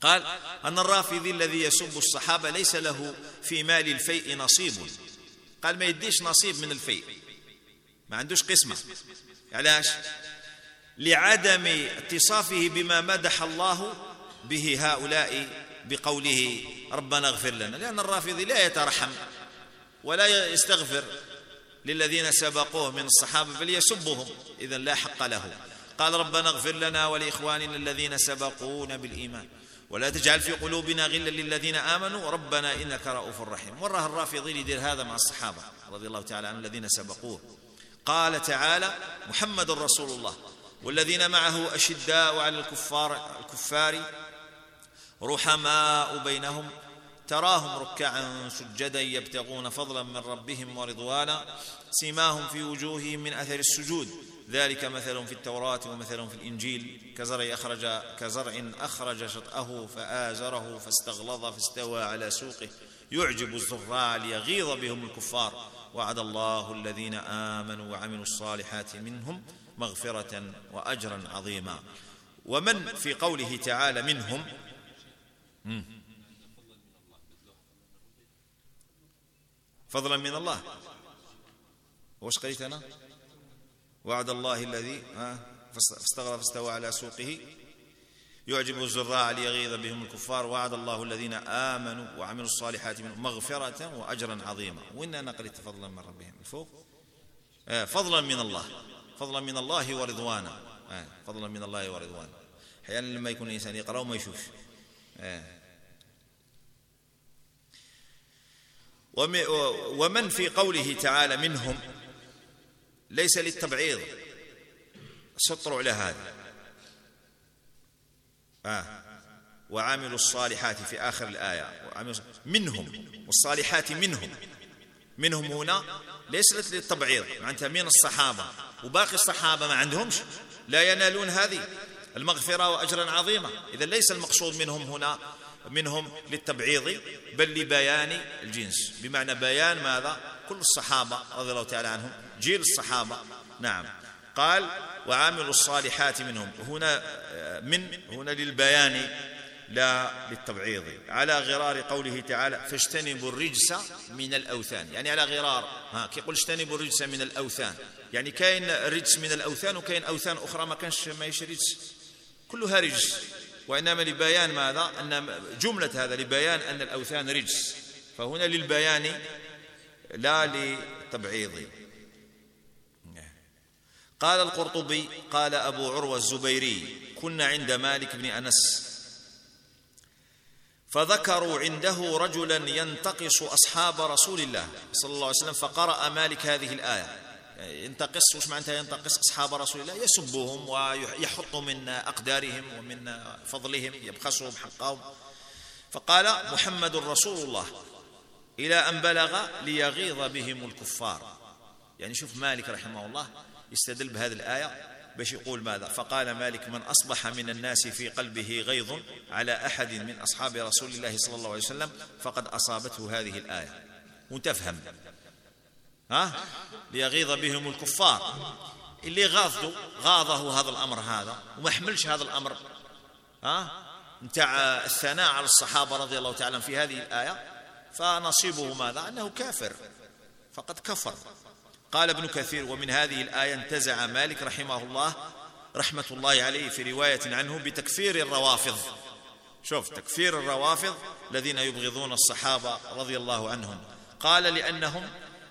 قال أن الرافضي الذي يسب الصحابة ليس له في مال الفيء نصيب. قال ما يديش نصيب من الفيء، ما عندوش قسمة. علاش؟ لعدم اتصافه بما مدح الله به هؤلاء بقوله ربنا اغفر لنا، لأن الرافضي لا يترحم ولا يستغفر للذين سبقوه من الصحابة بل يسبهم، إذن لا حق له. قال ربنا اغفر لنا ولإخواننا الذين سبقونا بالإيمان ولا تجعل في قلوبنا غلا للذين آمنوا ربنا إنك رؤوف رحيم. وراه الرافضي يدير هذا مع الصحابة رضي الله تعالى عن الذين سبقوه. قال تعالى محمد رسول الله والذين معه أشداء على الكفار رحماء بينهم تراهم ركعا سجدا يبتغون فضلا من ربهم ورضوانا سيماهم في وجوههم من أثر السجود ذلك مثلهم في التوراة ومثلهم في الإنجيل كزرع أخرج شطأه فآزره فاستغلظ فاستوى على سوقه يعجب الزراع ليغيظ بهم الكفار وعد الله الذين آمنوا وعملوا الصالحات منهم مغفرة وأجرا عظيما. ومن في قوله تعالى منهم فضلا من الله، وش قريت أنا؟ وعد الله الذي فاستغلظ فاستوى على سوقه يعجب الزراع ليغيظ بهم الكفار وعد الله الذين آمنوا وعملوا الصالحات منهم مغفرة وأجرا عظيما. وإن أنا قريت فضلا من ربهم الفوق فضلا من الله، فضلا من الله ورضوانا، فضلا من الله ورضوانا. أحيانا لما يكون الإنسان يقرأ وما يشوف. ومن في قوله تعالى منهم ليس للتبعيض، سطروا على هذا وعاملوا الصالحات في آخر الآية منهم والصالحات منهم هنا ليست للتبعيض، معناتها من الصحابة وباقي الصحابة ما عندهمش لا ينالون هذه المغفرة وأجرا عظيما. إذا ليس المقصود منهم هنا منهم للتبعيض بل لبيان الجنس، بمعنى بيان ماذا؟ كل الصحابة رضي الله تعالى عنهم، جيل الصحابة. نعم. قال وعاملوا الصالحات منهم، هنا للبيان لا للتبعيض، على غرار قوله تعالى فاجتنبوا الرجس من الأوثان، يعني على غرار كي يقول اجتنبوا الرجس من الأوثان، يعني كاين الرجس من الأوثان وكاين أوثان أخرى ما كانش رجس، كلها رجس، وإنما لبيان ماذا؟ أن جملة هذا لبيان أن الأوثان رجس، فهنا للبيان لا للتبعيض. قال القرطبي قال أبو عروة الزبيري كنا عند مالك بن أنس فذكروا عنده رجلا ينتقص أصحاب رسول الله صلى الله عليه وسلم فقرأ مالك هذه الآية. ينتقص، وش معناتها ينتقص؟ أصحاب رسول الله يسبهم ويحط من أقدارهم ومن فضلهم، يبخسهم حقهم. فقال محمد رسول الله إلى أن بلغ ليغيظ بهم الكفار. يعني شوف مالك رحمه الله يستدل بهذه الآية باش يقول ماذا؟ فقال مالك من أصبح من الناس في قلبه غيظ على أحد من أصحاب رسول الله صلى الله عليه وسلم فقد أصابته هذه الآية. وتفهم ليغيظ بهم الكفار، اللي غاضه هذا الأمر هذا وما حملش هذا الأمر نتاع الثناء على الصحابة رضي الله تعالى في هذه الآية، فنصيبه ماذا؟ أنه كافر، فقد كفر. قال ابن كثير ومن هذه الآية انتزع مالك رحمه الله رحمة الله عليه في رواية عنه بتكفير الروافض. شوف تكفير الروافض الذين يبغضون الصحابة رضي الله عنهم. قال لأنهم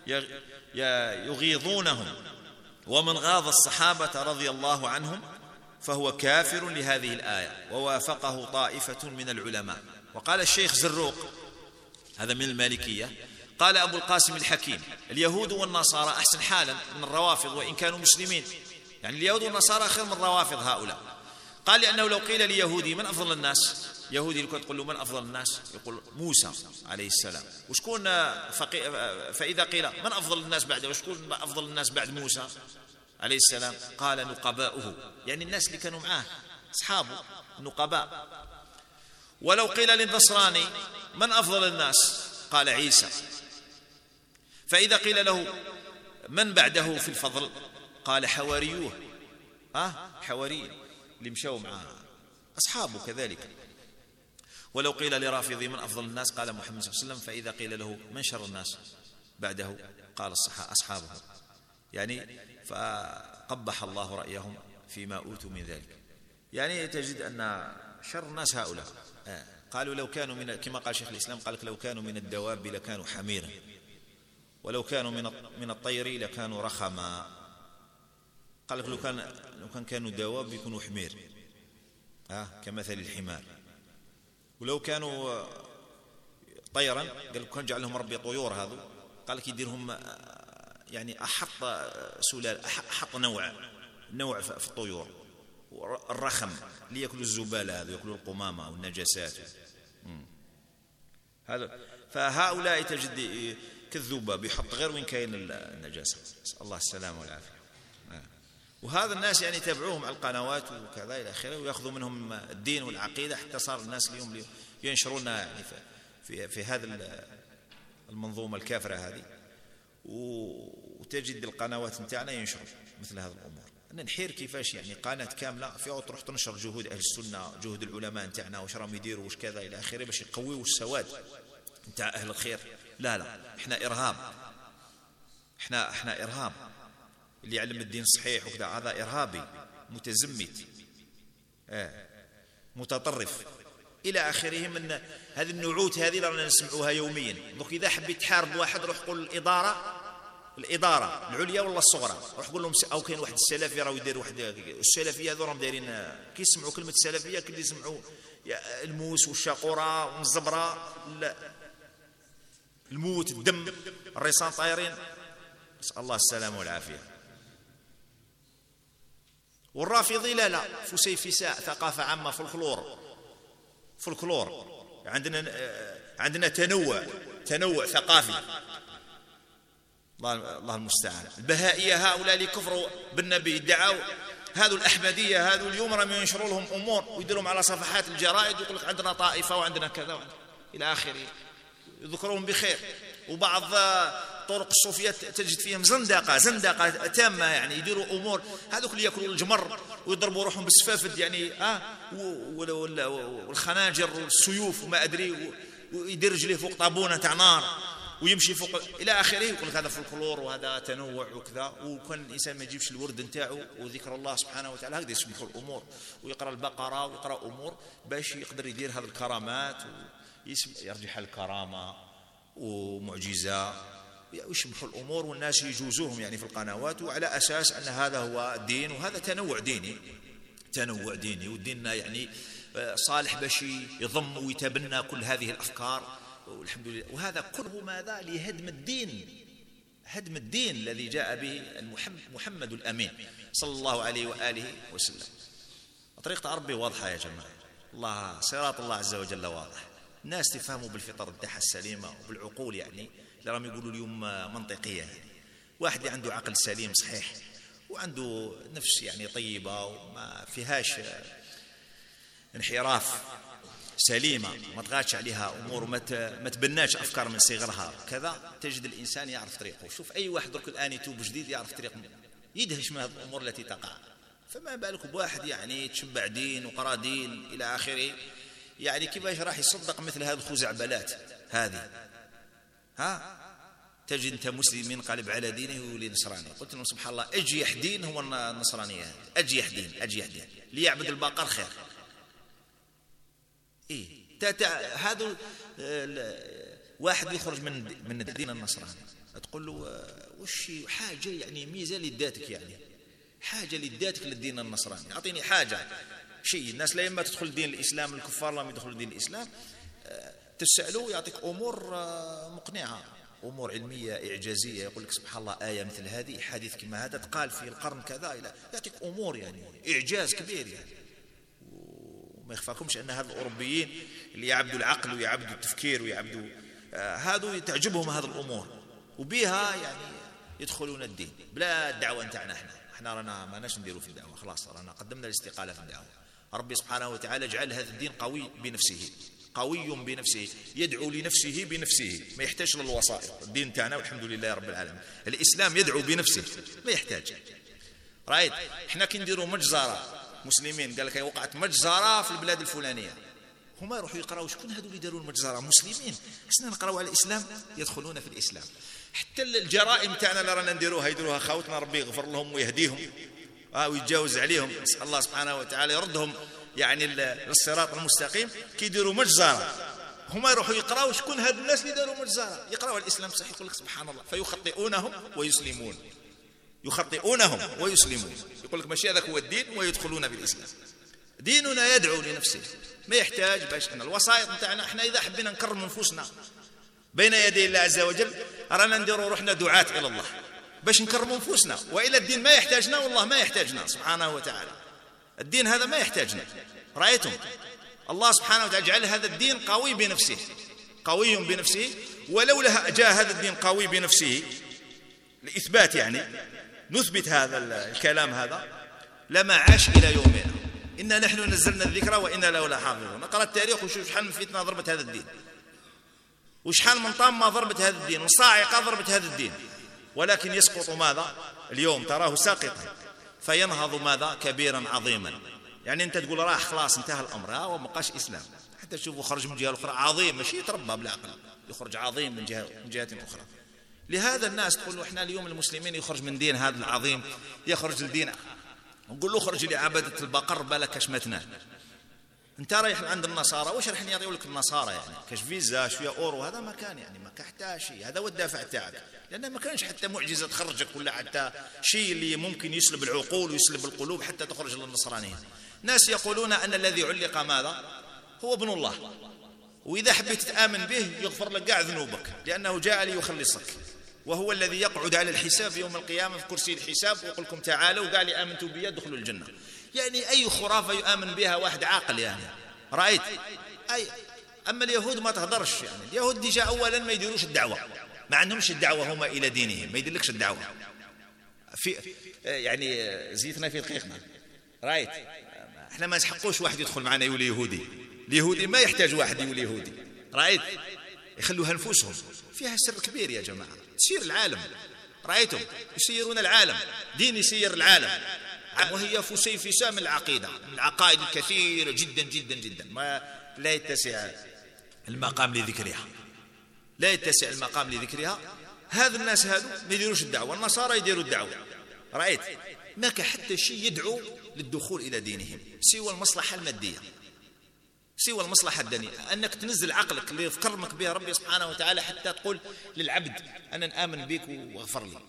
يغيظونهم، ومن غاض الصحابة رضي الله عنهم فهو كافر لهذه الآية، ووافقه طائفة من العلماء. وقال الشيخ زروق هذا من المالكية قال أبو القاسم الحكيم اليهود والنصارى أحسن حالا من الروافض وإن كانوا مسلمين، يعني اليهود والنصارى خير من الروافض هؤلاء. قال لأنه لو قيل ليهودي من أفضل الناس، يهودي لو تقول له من أفضل الناس يقول موسى عليه السلام، وشكون فإذا قيل من أفضل الناس بعده وشكون أفضل الناس بعد موسى عليه السلام؟ قال نقباؤه، يعني الناس اللي كانوا معاه أصحابه نقباء. ولو قيل للنصراني من أفضل الناس قال عيسى. فإذا قيل له من بعده في الفضل قال حواريوه، حواري اللي مشوا مع أصحابه كذلك. ولو قيل لرافضي من أفضل الناس قال محمد صلى الله عليه وسلم، فإذا قيل له من شر الناس بعده قال أصحابه، يعني فقبح الله رأيهم فيما أوتوا من ذلك. يعني تجد أن شر الناس هؤلاء. قالوا لو كانوا كما قال شيخ الإسلام، قال لو كانوا من الدواب لكانوا حميرا، ولو كانوا من الطير لكانوا رخما. قال لك لو كانوا دواب يكونوا حمير كمثل الحمار، ولو كانوا طيرا قال لك كان جعل لهم ربي طيور، هذا قال لك يديرهم يعني أحط سلال، أحط نوع في الطيور، الرخم اللي يأكلوا الزبالة، هذا يأكلوا القمامة والنجاسات هذا. فهؤلاء تجد كالذباب يحط غير وين كاين النجاسة، نسأل الله السلامة والعافية. وهذا الناس يعني يتابعوهم على القنوات وكذا إلى آخره، ويأخذوا منهم الدين والعقيدة، حتى صار الناس اليوم ينشرون يعني في هذا المنظومة الكافرة هذه. وتجد القنوات نتاعنا ينشروا مثل هذه الأمور. أن نحير كيفاش يعني قناة كاملة فيها تروح تنشر جهود أهل السنة، جهود العلماء نتاعنا، واش راهم يديروا واش كذا إلى آخره، باش يقويوا السواد نتاع أهل الخير. لا إحنا إرهاب، إحنا إرهاب. اللي يعلم الدين الصحيح وكذا هذا إرهابي متزمت متطرف إلى آخره من هذه النعوت هذه رانا نسمعوها يوميا. دوك إذا حبيت تحارب واحد روح قول الإدارة العليا ولا الصغرى، روح قول لهم أو كاين واحد السلفي راه يدير واحد السلفية هذو راهم دايرين كي يسمعوا كلمة السلفية كي يسمعوا الموس والشاقورة والزبرة، الموت، الدم، الرصان طايرين، نسأل الله السلامة والعافية. والرافضي لا فسيفساء، ثقافة عامة، فولكلور. عندنا تنوع ثقافي، الله المستعان. البهائية هؤلاء اللي كفروا بالنبي ادعوا هذو الأحمدية هذو اليوم راهم ينشروا لهم أمور ويديرهم على صفحات الجرائد ويقول لك عندنا طائفة وعندنا كذا إلى آخره، يذكرهم بخير. وبعض طرق الصوفية تجد فيهم زندقة تامة، يعني يديروا أمور هذوك اللي يأكلوا الجمر ويضربوا روحهم بالسفافد يعني والخناجر والسيوف وما أدري، ويدير رجليه فوق طابونة تاع نار ويمشي فوق إلى آخره، يقول لك هذا فولكلور وهذا تنوع وكذا. وكان الإنسان ما يجيبش الورد نتاعو وذكر الله سبحانه وتعالى هكذا يسمحوا الأمور، ويقرأ البقرة ويقرأ أمور باش يقدر يدير هذه الكرامات يرجح الكرامة ومعجزة، ويشبحوا الأمور والناس يجوزوهم يعني في القنوات، وعلى أساس أن هذا هو دين، وهذا تنوع ديني، وديننا يعني صالح باش يضم ويتبنى كل هذه الأفكار والحمد لله. وهذا كله ماذا؟ لهدم الدين الذي جاء به محمد الأمين صلى الله عليه وآله وسلم. طريقة ربي واضحة يا جماعة، صراط الله عز وجل واضح. الناس تفهموا بالفطر نتاعها السليمة وبالعقول يعني اللي راهم يقولوا اليوم منطقية. يعني واحد اللي عنده عقل سليم صحيح وعنده نفس يعني طيبة وما فيهاش انحراف، سليمة ما تغاتش عليها أمور وما تبناش أفكار من صغرها كذا، تجد الإنسان يعرف طريقه. شوف أي واحد درك الآن يتوب جديد يعرف طريقه، يدهش من هذه الأمور التي تقع. فما بالك بواحد يعني تشبع دين وقرا دين إلى آخره، يعني كيفاش راح يصدق مثل هذه الخزعبلات هذه؟ تجد أنت مسلم ينقلب على دينه ويولي نصراني. قلت لهم سبحان الله أجيح دين هو النصرانية، أجيح دين ليعبد البقر خير. هذا واحد يخرج من الدين النصراني تقول له وش حاجة يعني ميزة لذاتك، يعني حاجة لذاتك للدين النصراني، أعطيني حاجة شيء. الناس لا يما تدخل دين الإسلام، الكفار لما يدخلوا دين الإسلام تسألوا يعطيك أمور مقنعة، أمور علمية إعجازية، يقول لك سبحان الله آية مثل هذه، حديث كما هذا تقال في القرن كذا، إلى يعطيك أمور يعني إعجاز كبير يعني. وما يخفاكمش أن هذا الأوروبيين اللي يعبدوا العقل ويعبدوا التفكير ويعبدوا هذا تعجبهم هذه الأمور، وبها يعني يدخلون الدين بلا الدعوة نتاعنا. احنا رانا ما ناش نديروا في الدعوة، خلاص رانا قدمنا الاستقالة في الدعوة. ربي سبحانه وتعالى جعل هذا الدين قوي بنفسه، يدعو لنفسه بنفسه، ما يحتاج للوسائط. الدين تاعنا والحمد لله رب العالمين، الإسلام يدعو بنفسه ما يحتاج. رايت احنا كي نديروا مجزرة مسلمين، قال لك وقعت مجزرة في البلاد الفلانية، هما يروحوا يقراوا شكون هذو اللي داروا المجزرة؟ مسلمين، خصنا نقراو على الإسلام يدخلون في الإسلام. حتى الجرائم تاعنا اللي رانا نديروها يديروها خاوتنا، ربي يغفر لهم ويهديهم ويتجاوز عليهم، نسأل الله سبحانه وتعالى يردهم يعني للصراط المستقيم. كيديروا مجزرة هما يروحوا يقراوا شكون هاد الناس اللي داروا مجزرة، يقراوا على الإسلام صحيح، يقول لك سبحان الله، فيخطئونهم ويسلمون، يخطئونهم ويسلمون، يقول لك ماشي هذاك هو الدين ويدخلون بالإسلام. ديننا يدعو لنفسه، ما يحتاج باش احنا الوسائط نتاعنا. احنا اذا حبينا نكرم نفوسنا بين يدي الله عز وجل رانا نديروا روحنا دعاة الى الله باش نكرموا نفوسنا، والا الدين ما يحتاجنا، والله ما يحتاجنا سبحانه وتعالى. الدين هذا ما يحتاجنا. رايتم الله سبحانه وتعالى جعل هذا الدين قوي بنفسه، قوي بنفسه، ولولا جاء هذا الدين قوي بنفسه لإثبات يعني نثبت هذا الكلام هذا لما عاش إلى يومنا. إنا نحن نزلنا الذكر وإنا له لحافظون. نقرأ التاريخ وشوف شحال من فتنة ضربت هذا الدين، وشحال من طامة ضربت هذا الدين، وصاعقة ضربت هذا الدين، ولكن يسقط ماذا؟ اليوم تراه ساقطا فينهض ماذا؟ كبيرا عظيما. يعني أنت تقول راح خلاص انتهى الأمر وما بقاش إسلام، حتى تشوفه خرج من جهة أخرى عظيم، ماشي يتربى بالعقل، يخرج عظيم من جهة أخرى. لهذا الناس تقول احنا اليوم المسلمين يخرج من دين هذا العظيم يخرج لدين، نقول له خرج لعبادة البقر بالك شمتنا. انت رايح عند النصارى واش راح يعطيوا لك النصارى؟ يعني كاش فيزا شويه اورو، هذا ما كان يعني ما كحتى شيء، هذا هو الدافع تاعك، لان ما كانش حتى معجزه تخرجك ولا حتى شيء اللي ممكن يسلب العقول ويسلب القلوب حتى تخرج للنصرانيه. ناس يقولون ان الذي علق ماذا؟ هو ابن الله، واذا حبيت تامن به يغفر لك كاع ذنوبك لانه جاء ليخلصك، وهو الذي يقعد على الحساب يوم القيامه في كرسي الحساب ويقول لكم تعالوا قال لي امنتوا بي ادخلوا الجنه. يعني اي خرافه يؤمن بها واحد عاقل يعني رايت. اما اليهود ما تهضرش، يعني اليهود ديجا اولا ما يديروش الدعوه، ما عندهمش الدعوه هما الى دينهم، ما يديرلكش الدعوه في يعني زيتنا في دقيقنا رايت. احنا ما نسحقوش واحد يدخل معنا يولي يهودي، اليهودي ما يحتاج واحد يولي يهودي رايت، يخلوها نفوسهم. فيها سر كبير يا جماعه، تسير العالم رايتم، يسيرون العالم، دين يسير العالم، وهي فسيفساء من العقيده، من العقائد الكثيره جدا جدا جدا ما لا يتسع المقام لذكرها، لا يتسع المقام لذكرها. هذا الناس هذو ما يديروش الدعوه، النصارى يديروا الدعوه رايت، ما كان حتى شيء يدعو للدخول الى دينهم سوى المصلحه الماديه، سوى المصلحة الدنيا، أنك تنزل عقلك اللي يذكرك بها ربي سبحانه وتعالى حتى تقول للعبد أنا نآمن بك واغفر لي.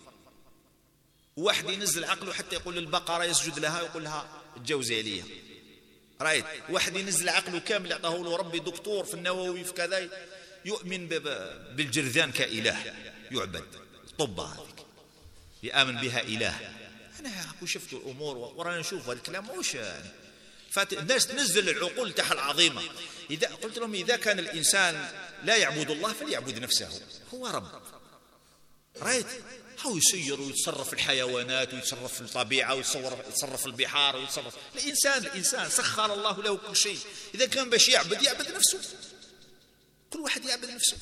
واحد ينزل عقله حتى يقول للبقرة يسجد لها ويقول لها اتجوزي عليا رايت. واحد ينزل عقله كامل يعطاه له ربي دكتور في النووي في كذا يؤمن بالجرذان كإله يعبد، الطبة هذيك يآمن بها إله. أنا شفت الأمور ورانا نشوف هذا الكلام وش يعني. فالناس تنزل العقول تاعها العظيمة. إذا قلت لهم إذا كان الإنسان لا يعبد الله فليعبد نفسه، هو رب رايت. هو يسير ويتصرف في الحيوانات ويتصرف في الطبيعة ويتصرف في البحار ويتصرف الإنسان سخر الله له كل شيء. إذا كان باش يعبد نفسه، كل واحد يعبد نفسه.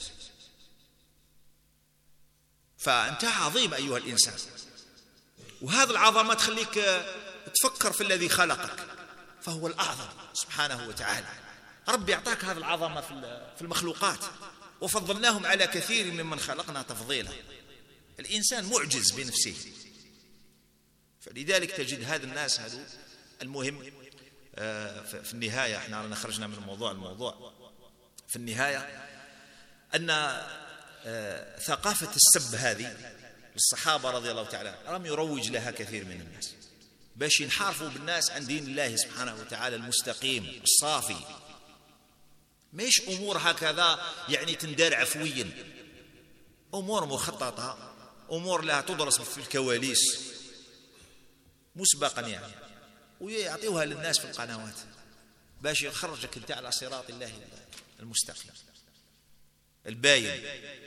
فأنت عظيم أيها الإنسان، وهذا العظمة تخليك تفكر في الذي خلقك فهو الأعظم سبحانه وتعالى. ربي أعطاك هذا العظمة في المخلوقات، وفضلناهم على كثير ممن خلقنا تفضيلا. الإنسان معجز بنفسه، فلذلك تجد هذا الناس هذو. المهم في النهاية احنا رانا خرجنا من الموضوع في النهاية أن ثقافة السب هذه الصحابة رضي الله تعالى عنهم يروج لها كثير من الناس باش ينحرفوا بالناس عن دين الله سبحانه وتعالى المستقيم الصافي. مش أمور هكذا يعني تندار عفويا، أمور مخططة، أمور لها تدرس في الكواليس مسبقا يعني، ويعطيوها للناس في القنوات باش يخرجك انت على صراط الله المستقيم الباين.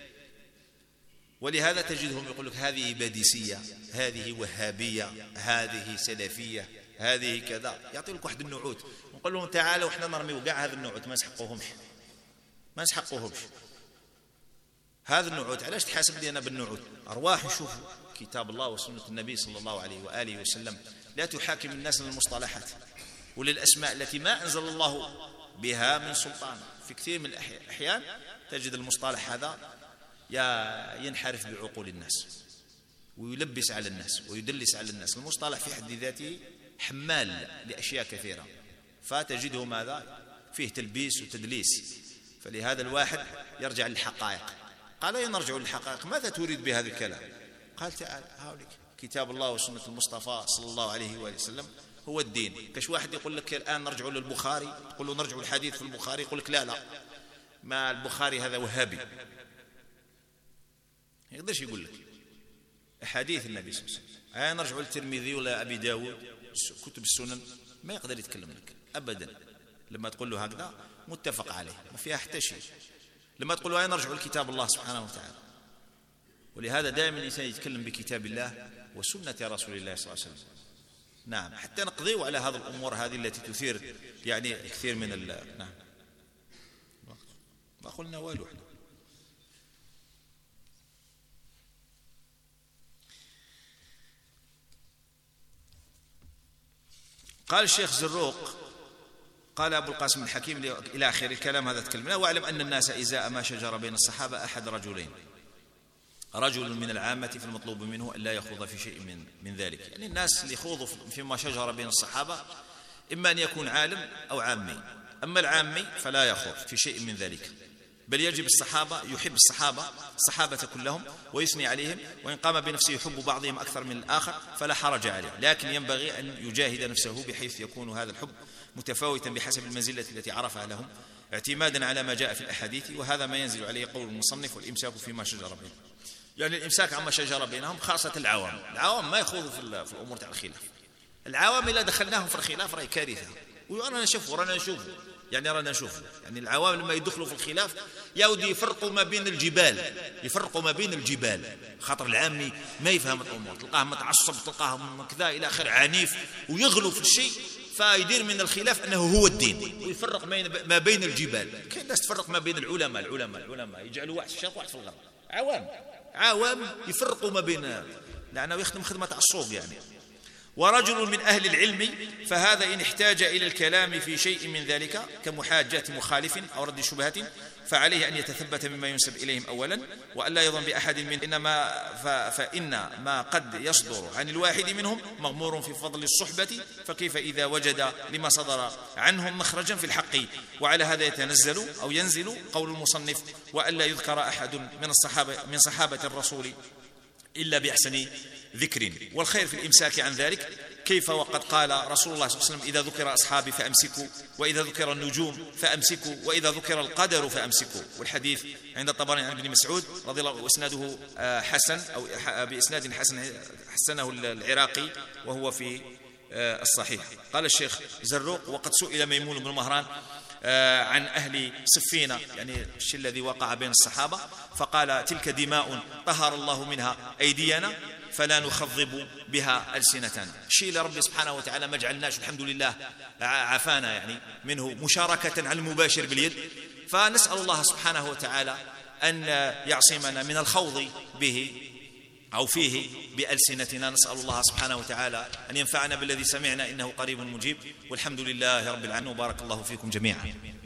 ولهذا تجدهم يقول لك هذه باديسية، هذه وهابية، هذه سلفية، هذه كذا، يعطي لك واحد النعوت ونقول لهم تعالوا احنا نرميوا كاع هذا النعوت ما نسحقوهمش هذا النعوت. علاش تحاسب لي انا بالنعوت؟ ارواح نشوفوا كتاب الله وسنة النبي صلى الله عليه وآله وسلم، لا تحاكم الناس للمصطلحات وللأسماء التي ما أنزل الله بها من سلطان. في كثير من الأحيان تجد المصطلح هذا ينحرف بعقول الناس ويلبس على الناس ويدلس على الناس. المصطلح في حد ذاته حمال لأشياء كثيرة، فتجده ماذا؟ فيه تلبيس وتدليس. فلهذا الواحد يرجع للحقائق. قال نرجع للحقائق. ماذا تريد بهذا الكلام؟ قال تعال هاوليك كتاب الله وسنة المصطفى صلى الله عليه وآله وسلم هو الدين. كش واحد يقول لك الآن نرجع للبخاري، تقول له نرجع الحديث في البخاري، يقول لك لا ما البخاري هذا وهابي، يقدرش يقول لك أحاديث النبي صلى الله عليه وسلم. نرجع للترمذي ولا أبي داود كتب السنن، ما يقدر يتكلم لك أبدا. لما تقول له هكذا متفق عليه ما فيها حتى شيء. لما تقول له نرجع لكتاب الله سبحانه وتعالى. ولهذا دائما الإنسان يتكلم بكتاب الله وسنة رسول الله صلى الله عليه وسلم. نعم، حتى نقضيوا على هذه الأمور هذه التي تثير يعني كثير من نعم ما قلنا والو. قال الشيخ زروق قال أبو القاسم الحكيم إلى آخر الكلام هذا تكلمنا. واعلم أن الناس إزاء ما شجر بين الصحابة أحد رجلين، رجل من العامة فالمطلوب منه أن لا يخوض في شيء من ذلك. يعني الناس اللي يخوضوا فيما شجر بين الصحابة إما أن يكون عالم أو عامي. أما العامي فلا يخوض في شيء من ذلك، بل يجب الصحابة يحب الصحابة كلهم ويثني عليهم، وإن قام بنفسه يحب بعضهم أكثر من الآخر فلا حرج عليه، لكن ينبغي أن يجاهد نفسه بحيث يكون هذا الحب متفاوتا بحسب المنزلة التي عرفها لهم، اعتمادا على ما جاء في الأحاديث. وهذا ما ينزل عليه قول المصنف والإمساك فيما شجر بينهم. يعني الإمساك عما شجر بينهم خاصة العوام ما يخوضوا في الأمور تاع الخلاف. العوام إذا دخلناهم في الخلاف رأي كارثة. ورانا نشوف يعني العوام لما يدخلوا في الخلاف يودي يفرقوا ما بين الجبال. خاطر العامي ما يفهم الأمور، تلقاه متعصب، تلقاه كذا إلى آخر عنيف ويغلو في الشيء، فيدير من الخلاف أنه هو الدين ويفرق ما بين الجبال. كاين ناس تفرق ما بين العلماء يجعلوا واحد في الشرق واحد في الغرب. عوام يفرقوا ما بين، لأنه يخدم خدمة الصوب يعني. ورجل من أهل العلم فهذا إن احتاج إلى الكلام في شيء من ذلك كمحاجة مخالف أو رد شبهة فعليه أن يتثبت مما ينسب إليهم أولا، وأن لا يظن بأحد منهم فإن ما قد يصدر عن الواحد منهم مغمور في فضل الصحبة، فكيف إذا وجد لما صدر عنهم مخرجا في الحق. وعلى هذا ينزل قول المصنف وأن لا يذكر أحد من صحابة الرسول إلا بأحسن ذكر، والخير في الإمساك عن ذلك. كيف وقد قال رسول الله صلى الله عليه وسلم إذا ذكر أصحابي فأمسكوا، وإذا ذكر النجوم فأمسكوا، وإذا ذكر القدر فأمسكوا. والحديث عند الطبراني عن ابن مسعود رضي الله عنه وإسناده حسن أو بإسناد حسن حسنه العراقي وهو في الصحيح. قال الشيخ زروق وقد سئل ميمون بن مهران عن أهل صفين، يعني الشيء الذي وقع بين الصحابة، فقال تلك دماء طهر الله منها أيدينا فلا نخضب بها ألسنتنا. شيء لرب سبحانه وتعالى ما جعلناش الحمد لله عافانا يعني منه مشاركة على المباشر باليد، فنسأل الله سبحانه وتعالى أن يعصمنا من الخوض به أو فيه بألسنتنا. نسأل الله سبحانه وتعالى أن ينفعنا بالذي سمعنا إنه قريب مجيب، والحمد لله رب العالمين، وبارك الله فيكم جميعا.